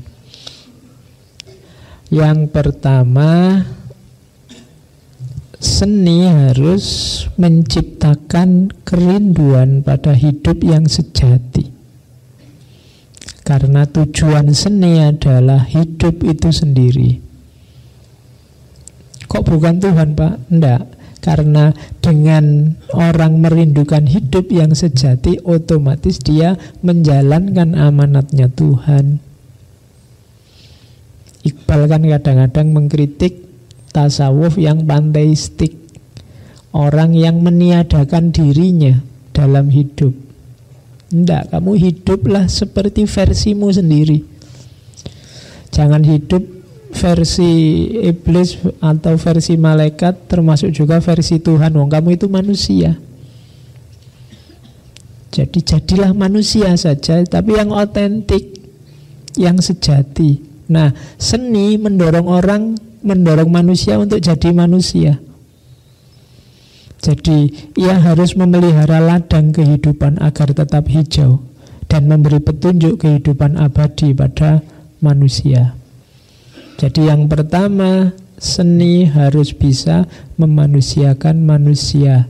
S1: Yang pertama, seni harus menciptakan kerinduan pada hidup yang sejati. Karena tujuan seni adalah hidup itu sendiri. Kok bukan Tuhan, Pak? Enggak. Karena dengan orang merindukan hidup yang sejati, otomatis dia menjalankan amanatnya Tuhan. Iqbal kan kadang-kadang mengkritik tasawuf yang panteistik, orang yang meniadakan dirinya dalam hidup. Tidak, kamu hiduplah seperti versimu sendiri. Jangan hidup versi iblis atau versi malaikat, termasuk juga versi Tuhan. Wong kamu itu manusia. Jadi jadilah manusia saja, tapi yang otentik, yang sejati. Nah, seni mendorong orang, mendorong manusia untuk jadi manusia. Jadi ia harus memelihara ladang kehidupan agar tetap hijau dan memberi petunjuk kehidupan abadi pada manusia. Jadi yang pertama, seni harus bisa memanusiakan manusia.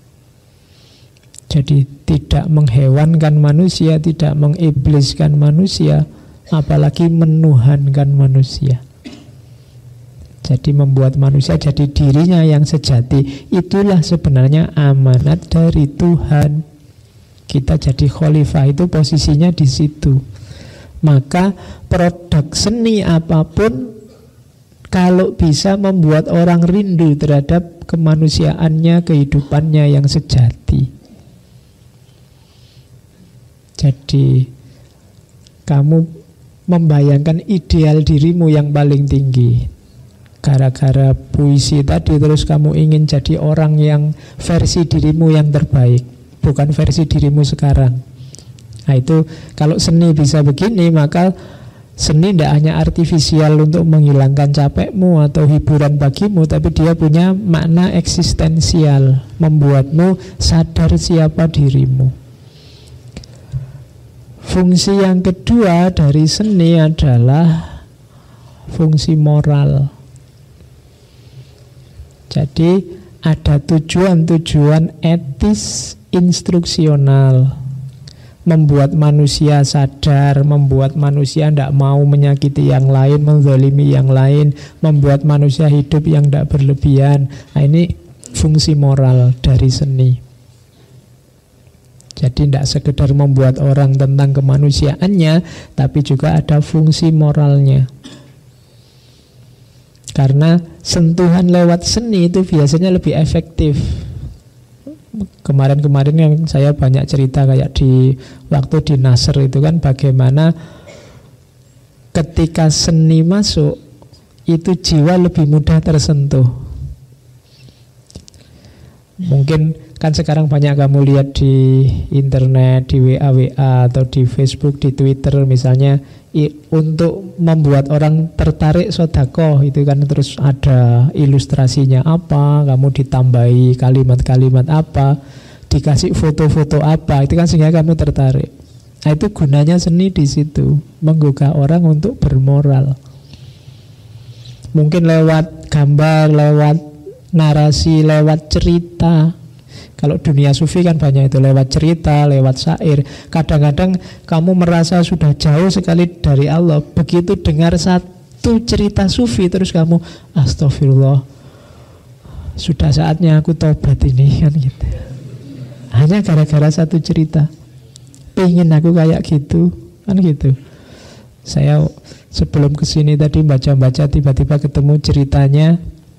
S1: Jadi tidak menghewankan manusia, tidak mengibliskan manusia, apalagi menuhankan manusia. Jadi membuat manusia jadi dirinya yang sejati. Itulah sebenarnya amanat dari Tuhan. Kita jadi khalifah itu posisinya di situ. Maka produk seni apapun, kalau bisa membuat orang rindu terhadap kemanusiaannya, kehidupannya yang sejati. Jadi kamu membayangkan ideal dirimu yang paling tinggi. Gara-gara puisi tadi terus kamu ingin jadi orang yang versi dirimu yang terbaik, bukan versi dirimu sekarang. Nah itu kalau seni bisa begini, maka seni tidak hanya artifisial untuk menghilangkan capekmu atau hiburan bagimu, tapi dia punya makna eksistensial, membuatmu sadar siapa dirimu. Fungsi yang kedua dari seni adalah fungsi moral. Jadi ada tujuan-tujuan etis instruksional, membuat manusia sadar, membuat manusia tidak mau menyakiti yang lain, menzalimi yang lain, membuat manusia hidup yang tidak berlebihan. Nah, ini fungsi moral dari seni. Jadi tidak sekedar membuat orang tentang kemanusiaannya, tapi juga ada fungsi moralnya. Karena sentuhan lewat seni itu biasanya lebih efektif. Kemarin-kemarin yang saya banyak cerita kayak di waktu di Nasr itu kan, bagaimana ketika seni masuk itu jiwa lebih mudah tersentuh. Mungkin kan sekarang banyak kamu lihat di internet, di WA atau di Facebook, di Twitter misalnya, untuk membuat orang tertarik sedekah itu kan terus ada ilustrasinya apa, kamu ditambahi kalimat-kalimat apa, dikasih foto-foto apa, itu kan sehingga kamu tertarik. Nah, itu gunanya seni di situ, menggugah orang untuk bermoral. Mungkin lewat gambar, lewat narasi, lewat cerita. Kalau dunia sufi kan banyak itu, lewat cerita, lewat syair. Kadang-kadang kamu merasa sudah jauh sekali dari Allah, begitu dengar satu cerita sufi terus kamu, astagfirullah, sudah saatnya aku tobat ini, kan gitu. Hanya gara-gara satu cerita, pengen aku kayak gitu, kan gitu. Saya sebelum kesini tadi baca-baca, tiba-tiba ketemu ceritanya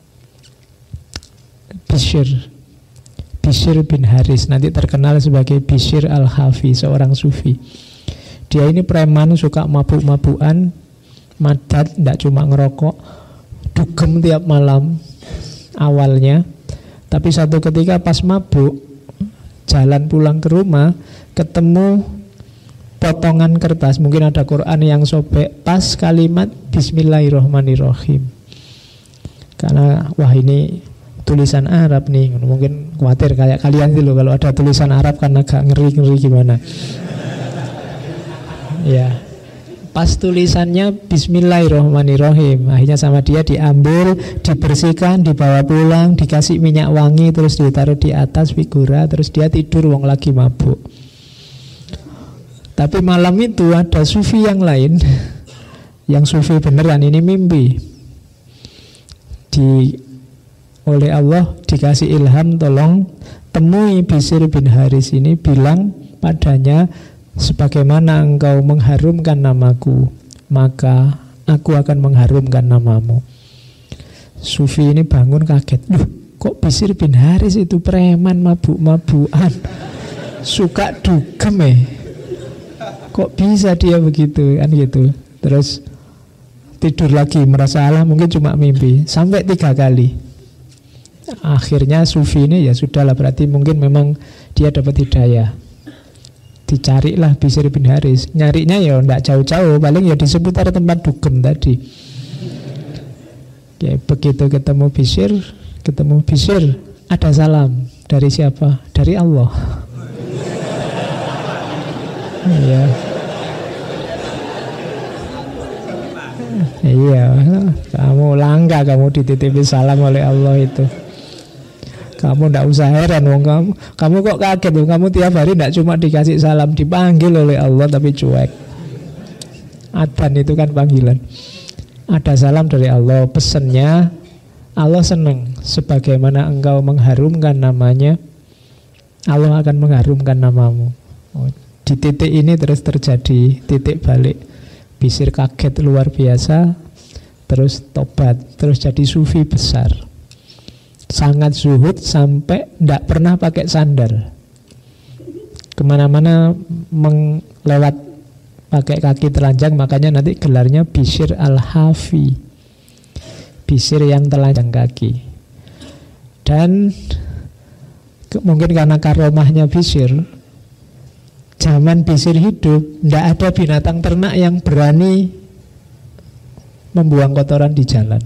S1: Bishr bin Haris, nanti terkenal sebagai Bishr al-Hafi, seorang sufi. Dia ini preman, suka mabuk-mabukan, madat, tidak cuma ngerokok, dugem tiap malam awalnya. Tapi satu ketika pas mabuk, jalan pulang ke rumah, ketemu potongan kertas, mungkin ada Quran yang sobek, pas kalimat Bismillahirrahmanirrahim. Karena wah ini tulisan Arab nih, mungkin khawatir kayak kalian dulu kalau ada tulisan Arab kan agak ngeri-ngeri gimana. Ya, pas tulisannya Bismillahirrahmanirrahim, akhirnya sama dia diambil, dibersihkan, dibawa pulang, dikasih minyak wangi, terus ditaruh di atas figura, terus dia tidur, wong lagi mabuk. Tapi malam itu ada sufi yang lain, yang sufi beneran, ini mimpi. Oleh Allah dikasih ilham, tolong temui Bishr bin Haris ini, bilang padanya, sebagaimana engkau mengharumkan namaku, maka aku akan mengharumkan namamu. Sufi ini bangun kaget, loh kok Bishr bin Haris itu preman, mabuk-mabukan, suka dugem kok bisa dia begitu, kan gitu. Terus tidur lagi, merasa Allah mungkin cuma mimpi, sampai 3 kali. Akhirnya sufi ini ya sudahlah, berarti mungkin memang dia dapat hidayah. Dicarilah Bishr bin Haris, nyarinya ya tidak jauh-jauh, paling ya di seputar tempat dugem tadi. Ya, begitu ketemu Bishr, ada salam. Dari siapa? Dari Allah. Iya. Iya, kamu langka kamu dititipi salam oleh Allah itu. Kamu tidak usah heran, kamu kok kaget, kamu tiap hari tidak cuma dikasih salam, dipanggil oleh Allah tapi cuek. Adzan itu kan panggilan. Ada salam dari Allah, pesannya Allah senang, sebagaimana engkau mengharumkan namanya, Allah akan mengharumkan namamu. Di titik ini terus terjadi titik balik. Bishr kaget luar biasa, terus tobat, terus jadi sufi besar. Sangat zuhud sampai tidak pernah pakai sandal. Kemana-mana lewat pakai kaki telanjang, makanya nanti gelarnya Bishr al-Hafi, Bishr yang telanjang kaki. Dan mungkin karena karomahnya Bishr, zaman Bishr hidup tidak ada binatang ternak yang berani membuang kotoran di jalan.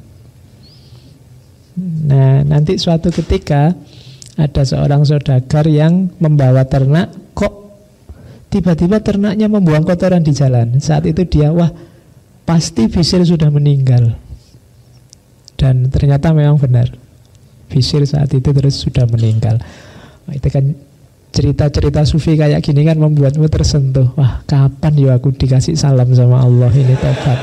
S1: Nah, nanti suatu ketika ada seorang saudagar yang membawa ternak, kok tiba-tiba ternaknya membuang kotoran di jalan. Saat itu dia, wah pasti Bishr sudah meninggal. Dan ternyata memang benar, Bishr saat itu terus sudah meninggal. Nah, itu kan cerita-cerita sufi kayak gini kan membuatmu tersentuh. Wah, kapan ya aku dikasih salam sama Allah ini tobat.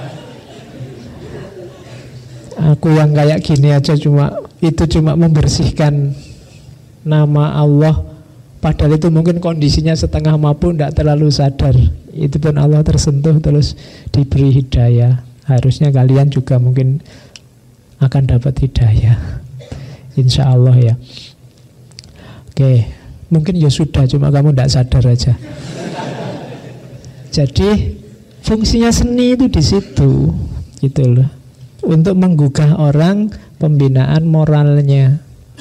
S1: Aku yang kayak gini aja cuma membersihkan nama Allah, Padahal itu mungkin kondisinya setengah mampu, tidak terlalu sadar. Itu pun Allah tersentuh terus diberi hidayah. Harusnya kalian juga mungkin akan dapat hidayah, insya Allah ya. Oke, mungkin ya sudah, cuma kamu tidak sadar aja. Jadi fungsinya seni itu di situ, gitu loh, untuk menggugah orang, pembinaan moralnya.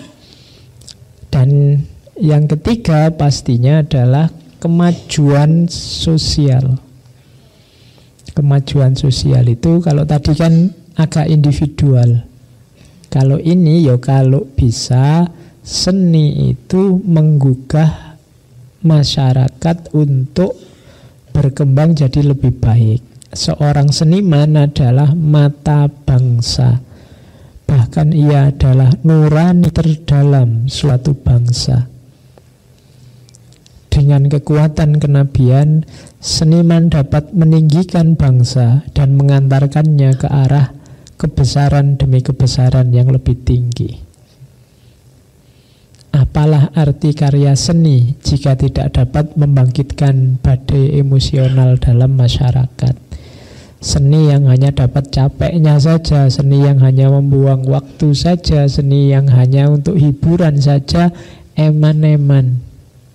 S1: Dan yang ketiga pastinya adalah kemajuan sosial. Kemajuan sosial itu kalau tadi kan agak individual. Kalau ini ya kalau bisa seni itu menggugah masyarakat untuk berkembang jadi lebih baik. Seorang seniman adalah mata bangsa. Bahkan ia adalah nurani terdalam suatu bangsa. Dengan kekuatan kenabian, seniman dapat meninggikan bangsa dan mengantarkannya ke arah kebesaran demi kebesaran yang lebih tinggi. Apalah arti karya seni jika tidak dapat membangkitkan badai emosional dalam masyarakat? Seni yang hanya dapat capeknya saja, seni yang hanya membuang waktu saja, seni yang hanya untuk hiburan saja, eman-eman.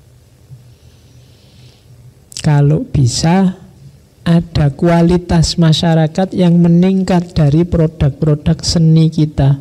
S1: Kalau bisa ada kualitas masyarakat yang meningkat dari produk-produk seni kita.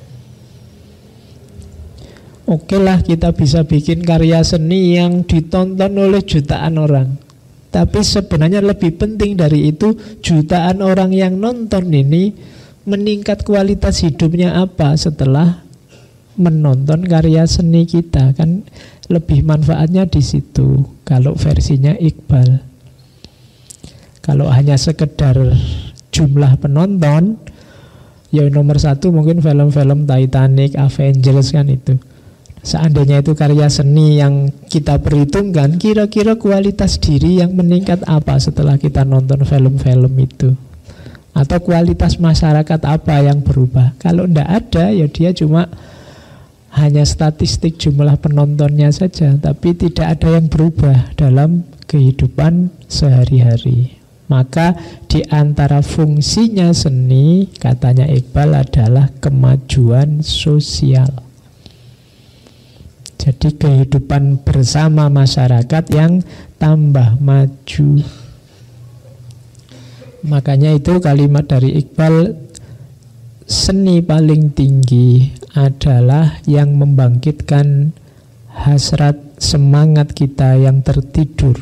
S1: Oke lah, kita bisa bikin karya seni yang ditonton oleh jutaan orang. Tapi sebenarnya lebih penting dari itu, jutaan orang yang nonton ini meningkat kualitas hidupnya apa setelah menonton karya seni kita. Kan lebih manfaatnya di situ kalau versinya Iqbal. Kalau hanya sekedar jumlah penonton, ya nomor satu mungkin film-film Titanic, Avengers kan itu. Seandainya itu karya seni yang kita perhitungkan, kira-kira kualitas diri yang meningkat apa setelah kita nonton film-film itu? Atau kualitas masyarakat apa yang berubah? Kalau tidak ada, ya dia cuma hanya statistik jumlah penontonnya saja, tapi tidak ada yang berubah dalam kehidupan sehari-hari. Maka di antara fungsinya seni, katanya Iqbal, adalah kemajuan sosial. Jadi kehidupan bersama masyarakat yang tambah maju. Makanya itu kalimat dari Iqbal, seni paling tinggi adalah yang membangkitkan hasrat semangat kita yang tertidur,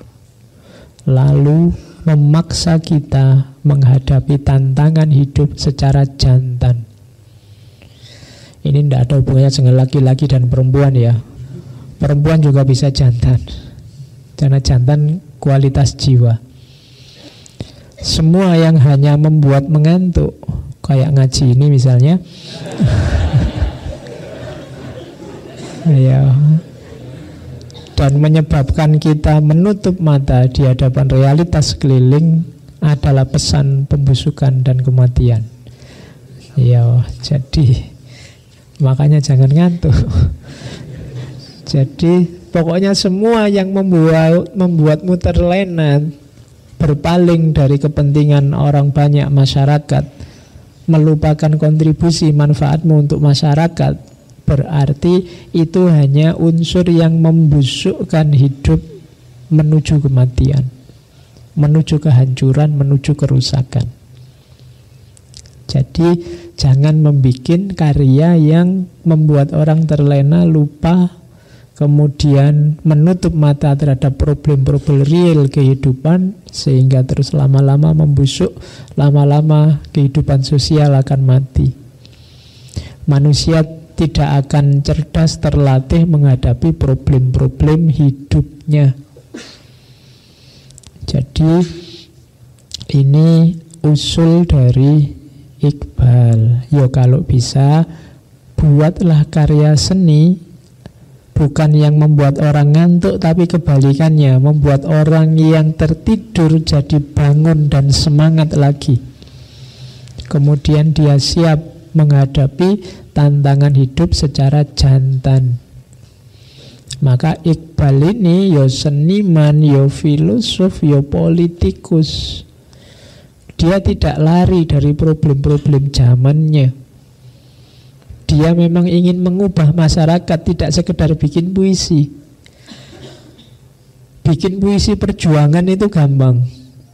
S1: lalu memaksa kita menghadapi tantangan hidup secara jantan. Ini tidak ada hubungannya dengan laki-laki dan perempuan ya. Perempuan juga bisa jantan, karena jantan kualitas jiwa. Semua yang hanya membuat mengantuk, kayak ngaji ini misalnya, ya, dan menyebabkan kita menutup mata di hadapan realitas sekeliling, adalah pesan pembusukan dan kematian. Ya, jadi makanya jangan ngantuk. Jadi pokoknya semua yang membuatmu terlena, berpaling dari kepentingan orang banyak masyarakat, melupakan kontribusi manfaatmu untuk masyarakat, berarti itu hanya unsur yang membusukkan hidup menuju kematian, menuju kehancuran, menuju kerusakan. Jadi jangan membuat karya yang membuat orang terlena, lupa, kemudian menutup mata terhadap problem-problem real kehidupan, sehingga terus lama-lama membusuk, lama-lama kehidupan sosial akan mati. Manusia tidak akan cerdas terlatih menghadapi problem-problem hidupnya. Jadi ini usul dari Iqbal. Ya kalau bisa, buatlah karya seni bukan yang membuat orang ngantuk, tapi kebalikannya, membuat orang yang tertidur jadi bangun dan semangat lagi. Kemudian dia siap menghadapi tantangan hidup secara jantan. Maka Iqbal ini yo seniman, yo filosof, yo politikus. Dia tidak lari dari problem-problem zamannya. Dia memang ingin mengubah masyarakat, tidak sekedar bikin puisi. Bikin puisi perjuangan itu gampang,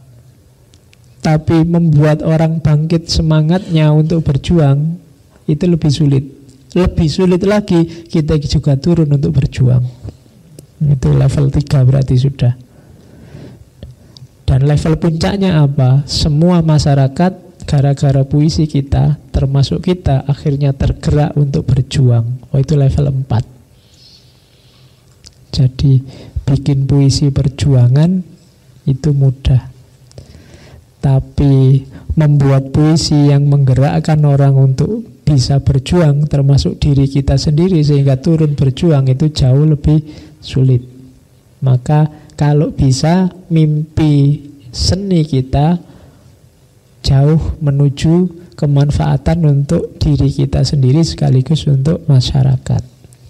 S1: tapi membuat orang bangkit semangatnya untuk berjuang itu lebih sulit. Lebih sulit lagi kita juga turun untuk berjuang. Itu level 3 berarti sudah. Dan level puncaknya apa? Semua masyarakat gara-gara puisi kita, termasuk kita, akhirnya tergerak untuk berjuang. Oh, itu level 4. Jadi bikin puisi perjuangan itu mudah, tapi membuat puisi yang menggerakkan orang untuk bisa berjuang, termasuk diri kita sendiri sehingga turun berjuang, itu jauh lebih sulit. Maka kalau bisa mimpi seni kita jauh menuju kemanfaatan untuk diri kita sendiri sekaligus untuk masyarakat.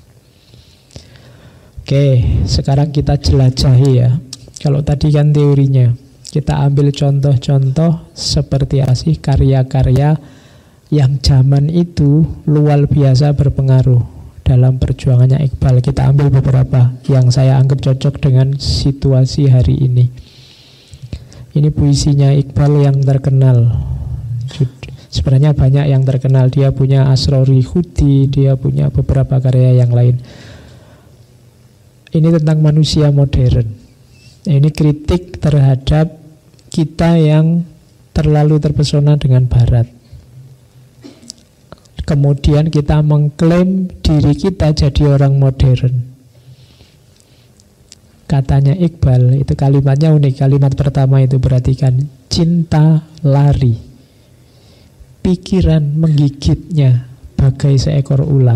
S1: Oke, sekarang kita jelajahi ya. Kalau tadi kan teorinya, kita ambil contoh-contoh seperti apa sih karya-karya yang zaman itu luar biasa berpengaruh dalam perjuangannya Iqbal. Kita ambil beberapa yang saya anggap cocok dengan situasi hari ini. Ini puisinya Iqbal yang terkenal. Sebenarnya banyak yang terkenal. Dia punya Asrori Hudi, dia punya beberapa karya yang lain. Ini tentang manusia modern. Ini kritik terhadap kita yang terlalu terpesona dengan Barat. Kemudian kita mengklaim diri kita jadi orang modern. Katanya Iqbal, itu kalimatnya unik. Kalimat pertama itu perhatikan, cinta lari, pikiran menggigitnya bagai seekor ular.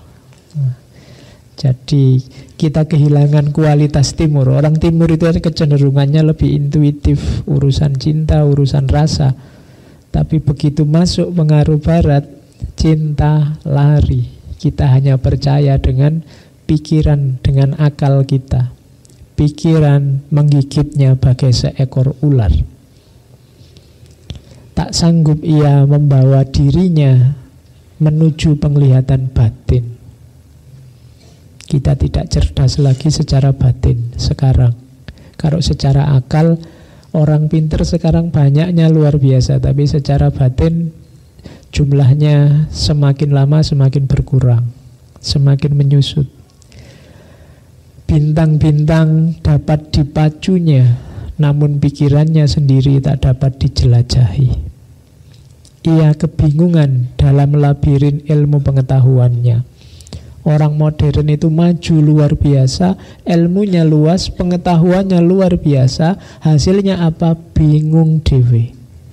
S1: Jadi kita kehilangan kualitas timur. Orang timur itu kecenderungannya lebih intuitif, urusan cinta, urusan rasa. Tapi begitu masuk pengaruh Barat, cinta lari. Kita hanya percaya dengan pikiran, dengan akal kita. Pikiran menggigitnya bagai seekor ular. Tak sanggup ia membawa dirinya menuju penglihatan batin. Kita tidak cerdas lagi secara batin sekarang. Kalau secara akal, orang pintar sekarang banyaknya luar biasa, tapi secara batin jumlahnya semakin lama semakin berkurang, semakin menyusut. Bintang-bintang dapat dipacunya, namun pikirannya sendiri tak dapat dijelajahi. Ia kebingungan dalam labirin ilmu pengetahuannya. Orang modern itu maju luar biasa, ilmunya luas, pengetahuannya luar biasa, hasilnya apa? Bingung dewe.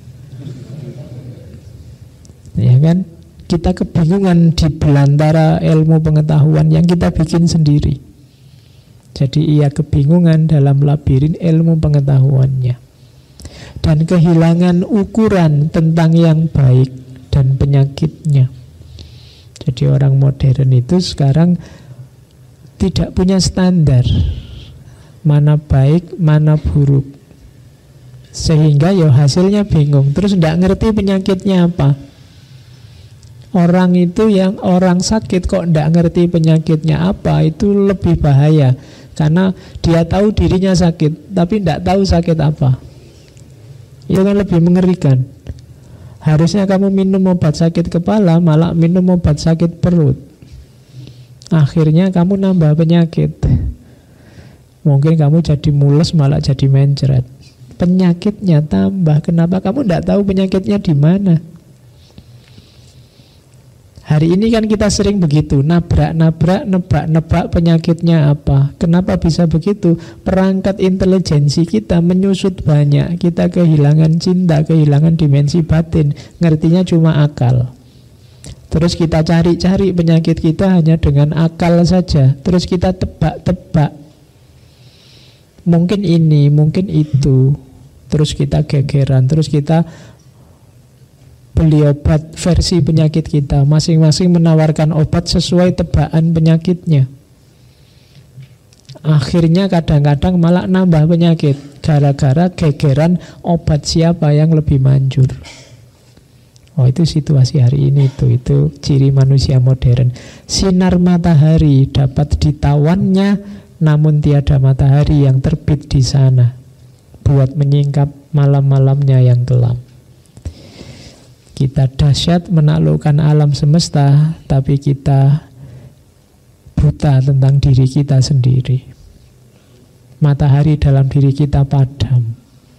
S1: Ya kan? Kita kebingungan di belantara ilmu pengetahuan yang kita bikin sendiri. Jadi ia kebingungan dalam labirin ilmu pengetahuannya dan kehilangan ukuran tentang yang baik dan penyakitnya. Jadi orang modern itu sekarang tidak punya standar mana baik, mana buruk, sehingga ya hasilnya bingung. Terus tidak ngerti penyakitnya apa. Orang itu yang orang sakit kok tidak ngerti penyakitnya apa, itu lebih bahaya. Karena dia tahu dirinya sakit, tapi tidak tahu sakit apa. Itu kan lebih mengerikan. Harusnya kamu minum obat sakit kepala, malah minum obat sakit perut. Akhirnya kamu nambah penyakit. Mungkin kamu jadi mules, malah jadi mencret. Penyakitnya tambah. Kenapa kamu tidak tahu penyakitnya di mana? Hari ini kan kita sering begitu, nabrak-nabrak, nebak-nebak penyakitnya apa. Kenapa bisa begitu? Perangkat intelijensi kita menyusut banyak. Kita kehilangan cinta, kehilangan dimensi batin. Ngertinya cuma akal. Terus kita cari-cari penyakit kita hanya dengan akal saja. Terus kita tebak-tebak. Mungkin ini, mungkin itu. Terus kita gegeran, terus kita beli obat versi penyakit kita. Masing-masing menawarkan obat sesuai tebakan penyakitnya. Akhirnya kadang-kadang malah nambah penyakit gara-gara gegeran obat siapa yang lebih manjur. Oh, itu situasi hari ini tuh. Itu ciri manusia modern. Sinar matahari dapat ditawannya, namun tiada matahari yang terbit di sana buat menyingkap malam-malamnya yang kelam. Kita dahsyat menaklukkan alam semesta, tapi kita buta tentang diri kita sendiri. Matahari dalam diri kita padam.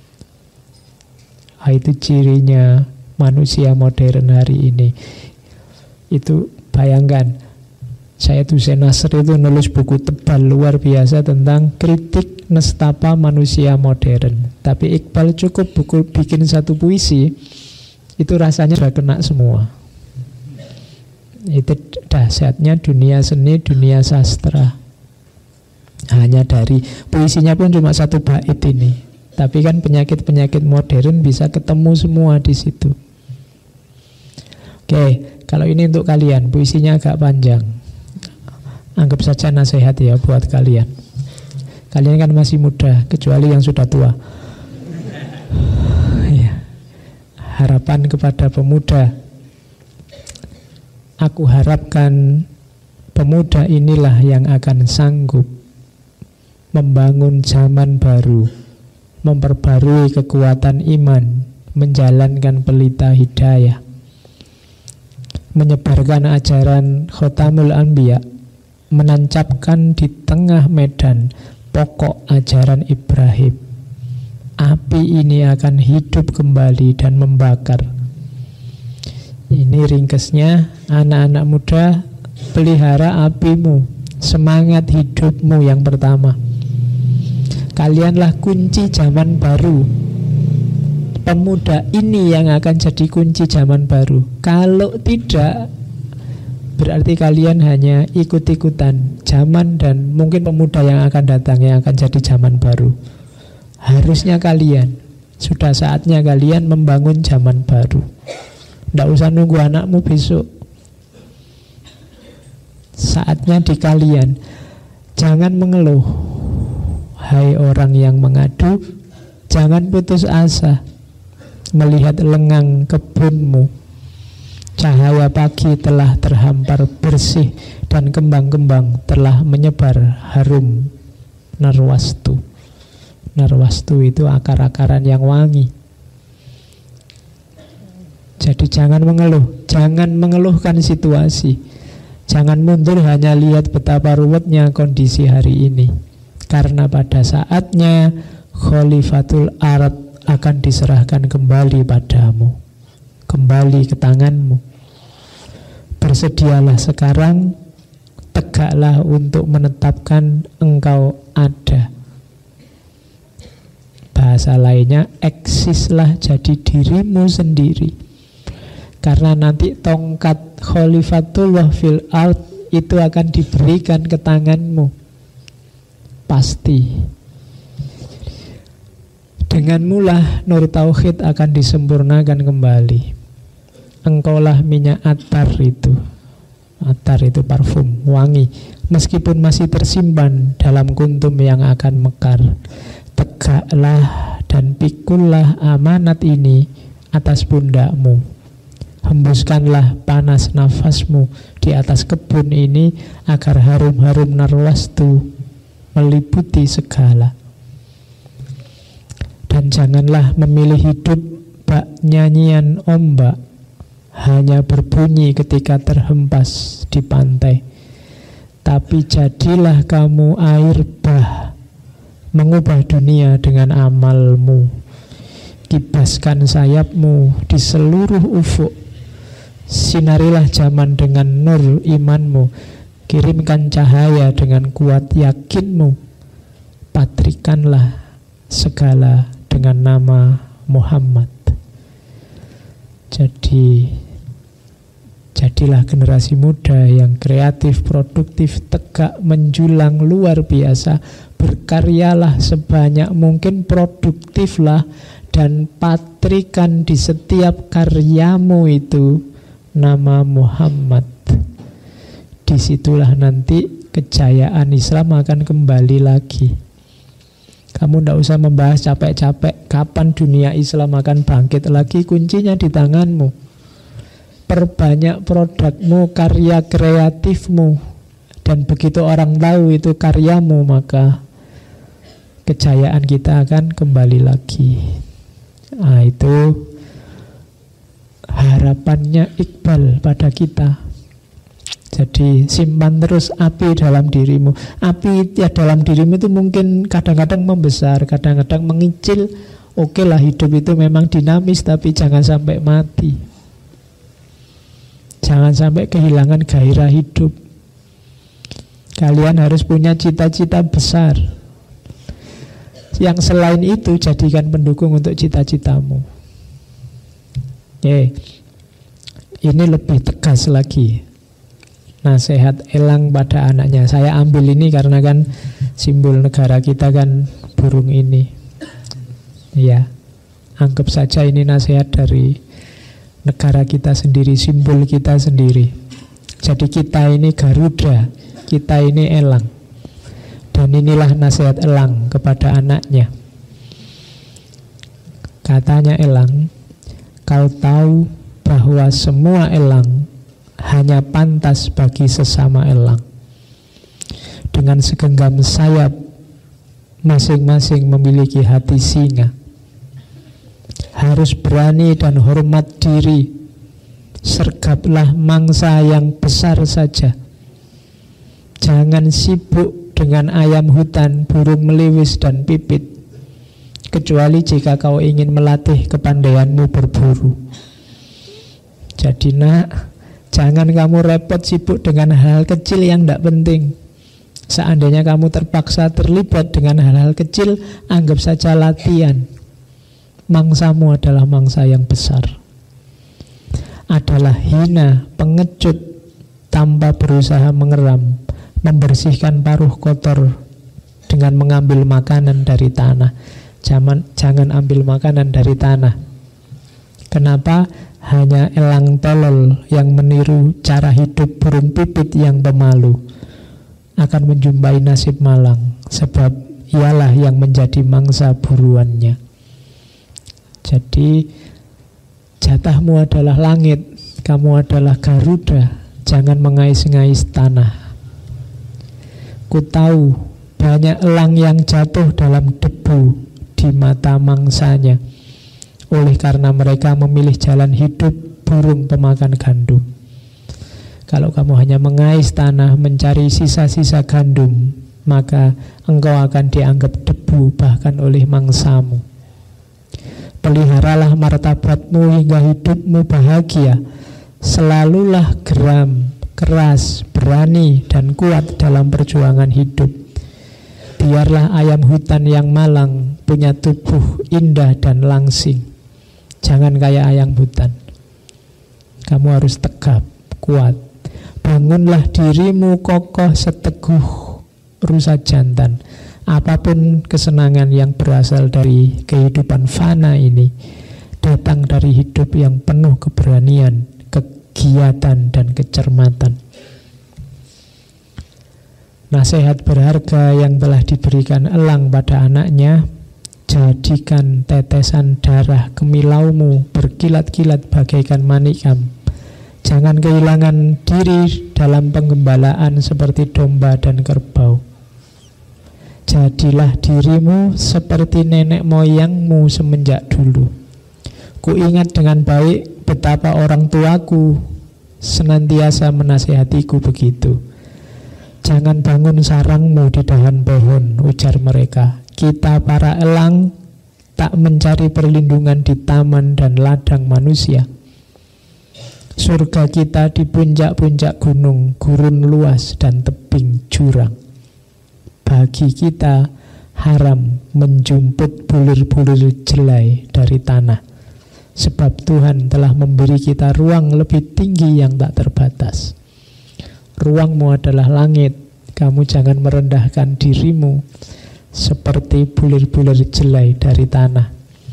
S1: Itu cirinya manusia modern hari ini. Itu bayangkan, saya Hussein Nasr itu nulis buku tebal luar biasa tentang kritik nestapa manusia modern. Tapi Iqbal cukup bikin satu puisi, itu rasanya sudah kena semua. Itu dahsyatnya dunia seni, dunia sastra. Hanya dari puisinya pun cuma satu bait ini. Tapi kan penyakit-penyakit modern bisa ketemu semua di situ. Oke, kalau ini untuk kalian, puisinya agak panjang. Anggap saja nasihat ya buat kalian. Kalian kan masih muda, kecuali yang sudah tua. Ya. Harapan kepada pemuda. Aku harapkan pemuda inilah yang akan sanggup membangun zaman baru, memperbarui kekuatan iman, menjalankan pelita hidayah, menyebarkan ajaran Khotamul Anbiya, menancapkan di tengah medan pokok ajaran Ibrahim. Api ini akan hidup kembali dan membakar. Ini ringkesnya, anak-anak muda, pelihara apimu, semangat hidupmu yang pertama. Kalianlah kunci zaman baru. Pemuda ini yang akan jadi kunci zaman baru. Kalau tidak, berarti kalian hanya ikut-ikutan zaman dan mungkin pemuda yang akan datang yang akan jadi zaman baru. Harusnya kalian, sudah saatnya kalian membangun zaman baru. Tidak usah nunggu anakmu besok. Saatnya di kalian. Jangan mengeluh. Hai orang yang mengadu, jangan putus asa melihat lengang kebunmu. Cahaya pagi telah terhampar bersih dan kembang-kembang telah menyebar harum narwastu. Narwastu itu akar-akaran yang wangi. Jadi jangan mengeluh, jangan mengeluhkan situasi. Jangan mundur hanya lihat betapa ruwetnya kondisi hari ini. Karena pada saatnya Khalifatul Ard akan diserahkan kembali padamu, kembali ke tanganmu. Bersedialah sekarang, tegaklah untuk menetapkan engkau ada. Bahasa lainnya, eksislah jadi dirimu sendiri. Karena nanti tongkat Khalifatullah fil ard itu akan diberikan ke tanganmu. Pasti. Denganmu lah nur tauhid akan disempurnakan kembali. Engkaulah minyak atar itu. Atar itu parfum, wangi. Meskipun masih tersimpan dalam kuntum yang akan mekar. Tegaklah dan pikullah amanat ini atas pundakmu. Hembuskanlah panas nafasmu di atas kebun ini agar harum-harum narwastu meliputi segala. Dan janganlah memilih hidup bak nyanyian ombak, hanya berbunyi ketika terhempas di pantai. Tapi jadilah kamu air bah, mengubah dunia dengan amalmu. Kibaskan sayapmu di seluruh ufuk. Sinarilah zaman dengan nur imanmu. Kirimkan cahaya dengan kuat yakinmu. Patrikanlah segala dengan nama Muhammad. Jadilah generasi muda yang kreatif, produktif, tegak, menjulang, luar biasa. Berkaryalah sebanyak mungkin, produktiflah, dan patrikan di setiap karyamu itu nama Muhammad. Disitulah nanti kejayaan Islam akan kembali lagi. Kamu tidak usah membahas capek-capek kapan dunia Islam akan bangkit lagi. Kuncinya di tanganmu. Perbanyak produkmu, karya kreatifmu, dan begitu orang tahu itu karyamu, maka kejayaan kita akan kembali lagi. Nah, itu harapannya Iqbal pada kita. Jadi simpan terus api dalam dirimu. Api ya dalam dirimu itu mungkin kadang-kadang membesar, kadang-kadang mengicil. Oke lah, hidup itu memang dinamis, tapi jangan sampai mati. Jangan sampai kehilangan gairah hidup. Kalian harus punya cita-cita besar. Yang selain itu jadikan pendukung untuk cita-citamu. Ini lebih tegas lagi. Nasihat elang pada anaknya. Saya ambil ini karena kan simbol negara kita kan burung ini. Ya, anggap saja ini nasihat dari negara kita sendiri, simbol kita sendiri. Jadi kita ini Garuda, kita ini elang. Dan inilah nasihat elang kepada anaknya. Katanya elang, kau tahu bahwa semua elang hanya pantas bagi sesama elang. Dengan segenggam sayap, masing-masing memiliki hati singa. Harus berani dan hormat diri. Sergaplah mangsa yang besar saja. Jangan sibuk dengan ayam hutan, burung meliwis, dan pipit, kecuali jika kau ingin melatih kepandaianmu berburu. Jadi nak, jangan kamu repot sibuk dengan hal-hal kecil yang tidak penting. Seandainya kamu terpaksa terlibat dengan hal-hal kecil, anggap saja latihan. Mangsamu adalah mangsa yang besar. Adalah hina, pengecut, tanpa berusaha mengeram, membersihkan paruh kotor dengan mengambil makanan dari tanah. Jangan ambil makanan dari tanah. Kenapa? Hanya elang tolol yang meniru cara hidup burung pipit yang pemalu akan menjumpai nasib malang, sebab ialah yang menjadi mangsa buruannya. Jadi jatahmu adalah langit, kamu adalah Garuda, jangan mengais-ngais tanah. Ku tahu banyak elang yang jatuh dalam debu di mata mangsanya, oleh karena mereka memilih jalan hidup burung pemakan gandum. Kalau kamu hanya mengais tanah, mencari sisa-sisa gandum, maka engkau akan dianggap debu bahkan oleh mangsamu. Peliharalah martabatmu hingga hidupmu bahagia. Selalulah geram, keras, berani, dan kuat dalam perjuangan hidup. Biarlah ayam hutan yang malang punya tubuh indah dan langsing. Jangan kayak ayam hutan. Kamu harus tegap, kuat. Bangunlah dirimu kokoh seteguh rusa jantan. Apapun kesenangan yang berasal dari kehidupan fana ini, datang dari hidup yang penuh keberanian, kegiatan, dan kecermatan. Nasihat berharga yang telah diberikan elang pada anaknya, jadikan tetesan darah kemilaumu berkilat-kilat bagaikan manikam. Jangan kehilangan diri dalam penggembalaan seperti domba dan kerbau. Jadilah dirimu seperti nenek moyangmu semenjak dulu. Kuingat dengan baik betapa orang tuaku senantiasa menasihatiku begitu. Jangan bangun sarangmu di dahan pohon, ujar mereka. Kita para elang tak mencari perlindungan di taman dan ladang manusia. Surga kita di puncak-puncak gunung, gurun luas, dan tebing jurang. Bagi kita haram menjumput bulir-bulir jelai dari tanah, sebab Tuhan telah memberi kita ruang lebih tinggi yang tak terbatas. Ruangmu adalah langit. Kamu jangan merendahkan dirimu seperti bulir-bulir jelai dari tanah.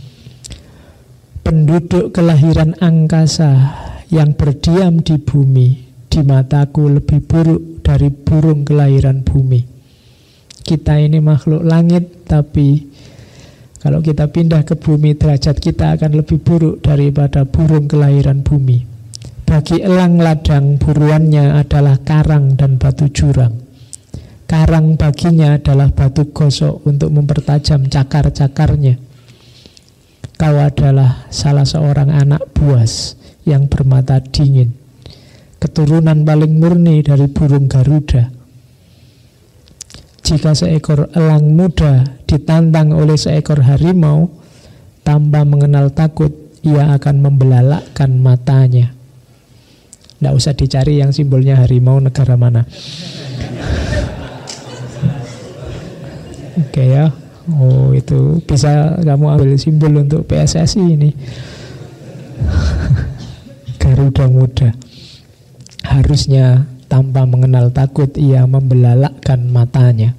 S1: Penduduk kelahiran angkasa yang berdiam di bumi, di mataku lebih buruk dari burung kelahiran bumi. Kita ini makhluk langit, tapi kalau kita pindah ke bumi, derajat kita akan lebih buruk daripada burung kelahiran bumi. Bagi elang ladang, buruannya adalah karang dan batu jurang. Karang baginya adalah batu gosok untuk mempertajam cakar-cakarnya. Kau adalah salah seorang anak buas yang bermata dingin, keturunan paling murni dari burung Garuda. Jika seekor elang muda ditantang oleh seekor harimau, tanpa mengenal takut, ia akan membelalakkan matanya. Tidak usah dicari yang simbolnya harimau negara mana. Oke ya. Oh, itu bisa kamu ambil simbol untuk PSSI ini. Garuda muda. Harusnya tanpa mengenal takut ia membelalakkan matanya.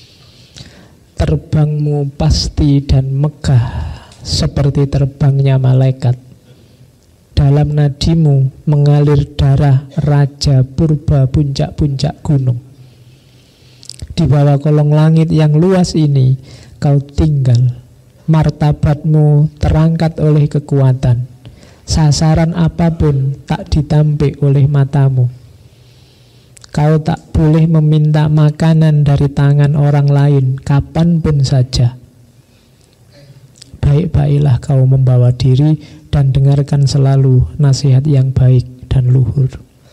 S1: Terbangmu pasti dan megah seperti terbangnya malaikat. Dalam nadimu mengalir darah Raja Purba puncak-puncak gunung. Di bawah kolong langit yang luas ini kau tinggal. Martabatmu terangkat oleh kekuatan. Sasaran apapun tak ditampik oleh matamu. Kau tak boleh meminta makanan dari tangan orang lain kapanpun saja. Baik-baiklah kau membawa diri dan dengarkan selalu nasihat yang baik dan luhur.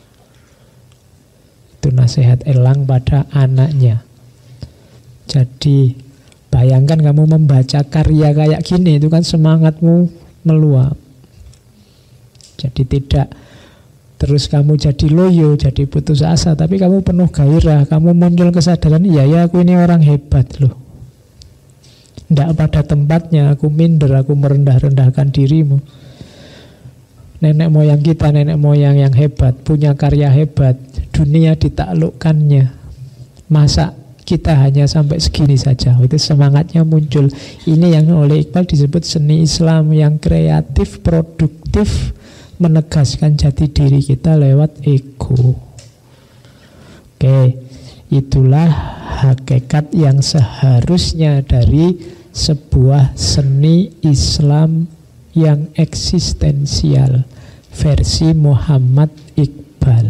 S1: Itu nasihat elang pada anaknya. Jadi bayangkan kamu membaca karya kayak gini, itu kan semangatmu meluap. Jadi tidak terus kamu jadi loyo, jadi putus asa, tapi kamu penuh gairah, kamu muncul kesadaran, iya ya aku ini orang hebat loh. Tidak pada tempatnya aku minder, aku merendah-rendahkan dirimu. Nenek moyang kita, nenek moyang yang hebat, punya karya hebat, dunia ditaklukkannya. Masa kita hanya sampai segini saja? Itu semangatnya muncul. Ini yang oleh Iqbal disebut seni Islam yang kreatif, produktif, menegaskan jati diri kita lewat ego. Oke, itulah hakikat yang seharusnya dari sebuah seni Islam yang eksistensial versi Muhammad Iqbal.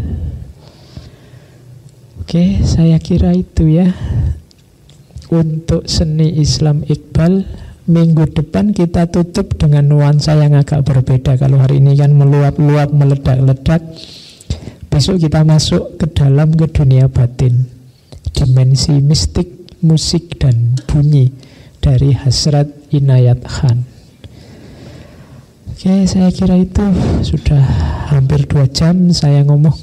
S1: Oke, saya kira itu ya untuk seni Islam Iqbal. Minggu depan kita tutup dengan nuansa yang agak berbeda. Kalau hari ini kan meluap-luap, meledak-ledak, besok kita masuk ke dalam ke dunia batin, dimensi mistik, musik dan bunyi dari Hasrat Inayat Khan. Oke, saya kira itu sudah hampir 2 jam saya ngomong.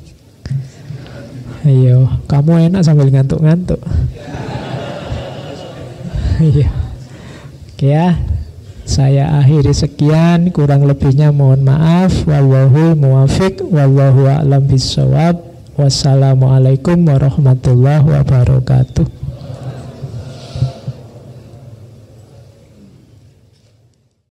S1: Ayo, kamu enak sambil ngantuk-ngantuk. Iya. Oke ya, saya akhiri sekian, kurang lebihnya mohon maaf. Wallahul muwafiq, wallahu a'lam bishawab. Wassalamualaikum warahmatullahi wabarakatuh.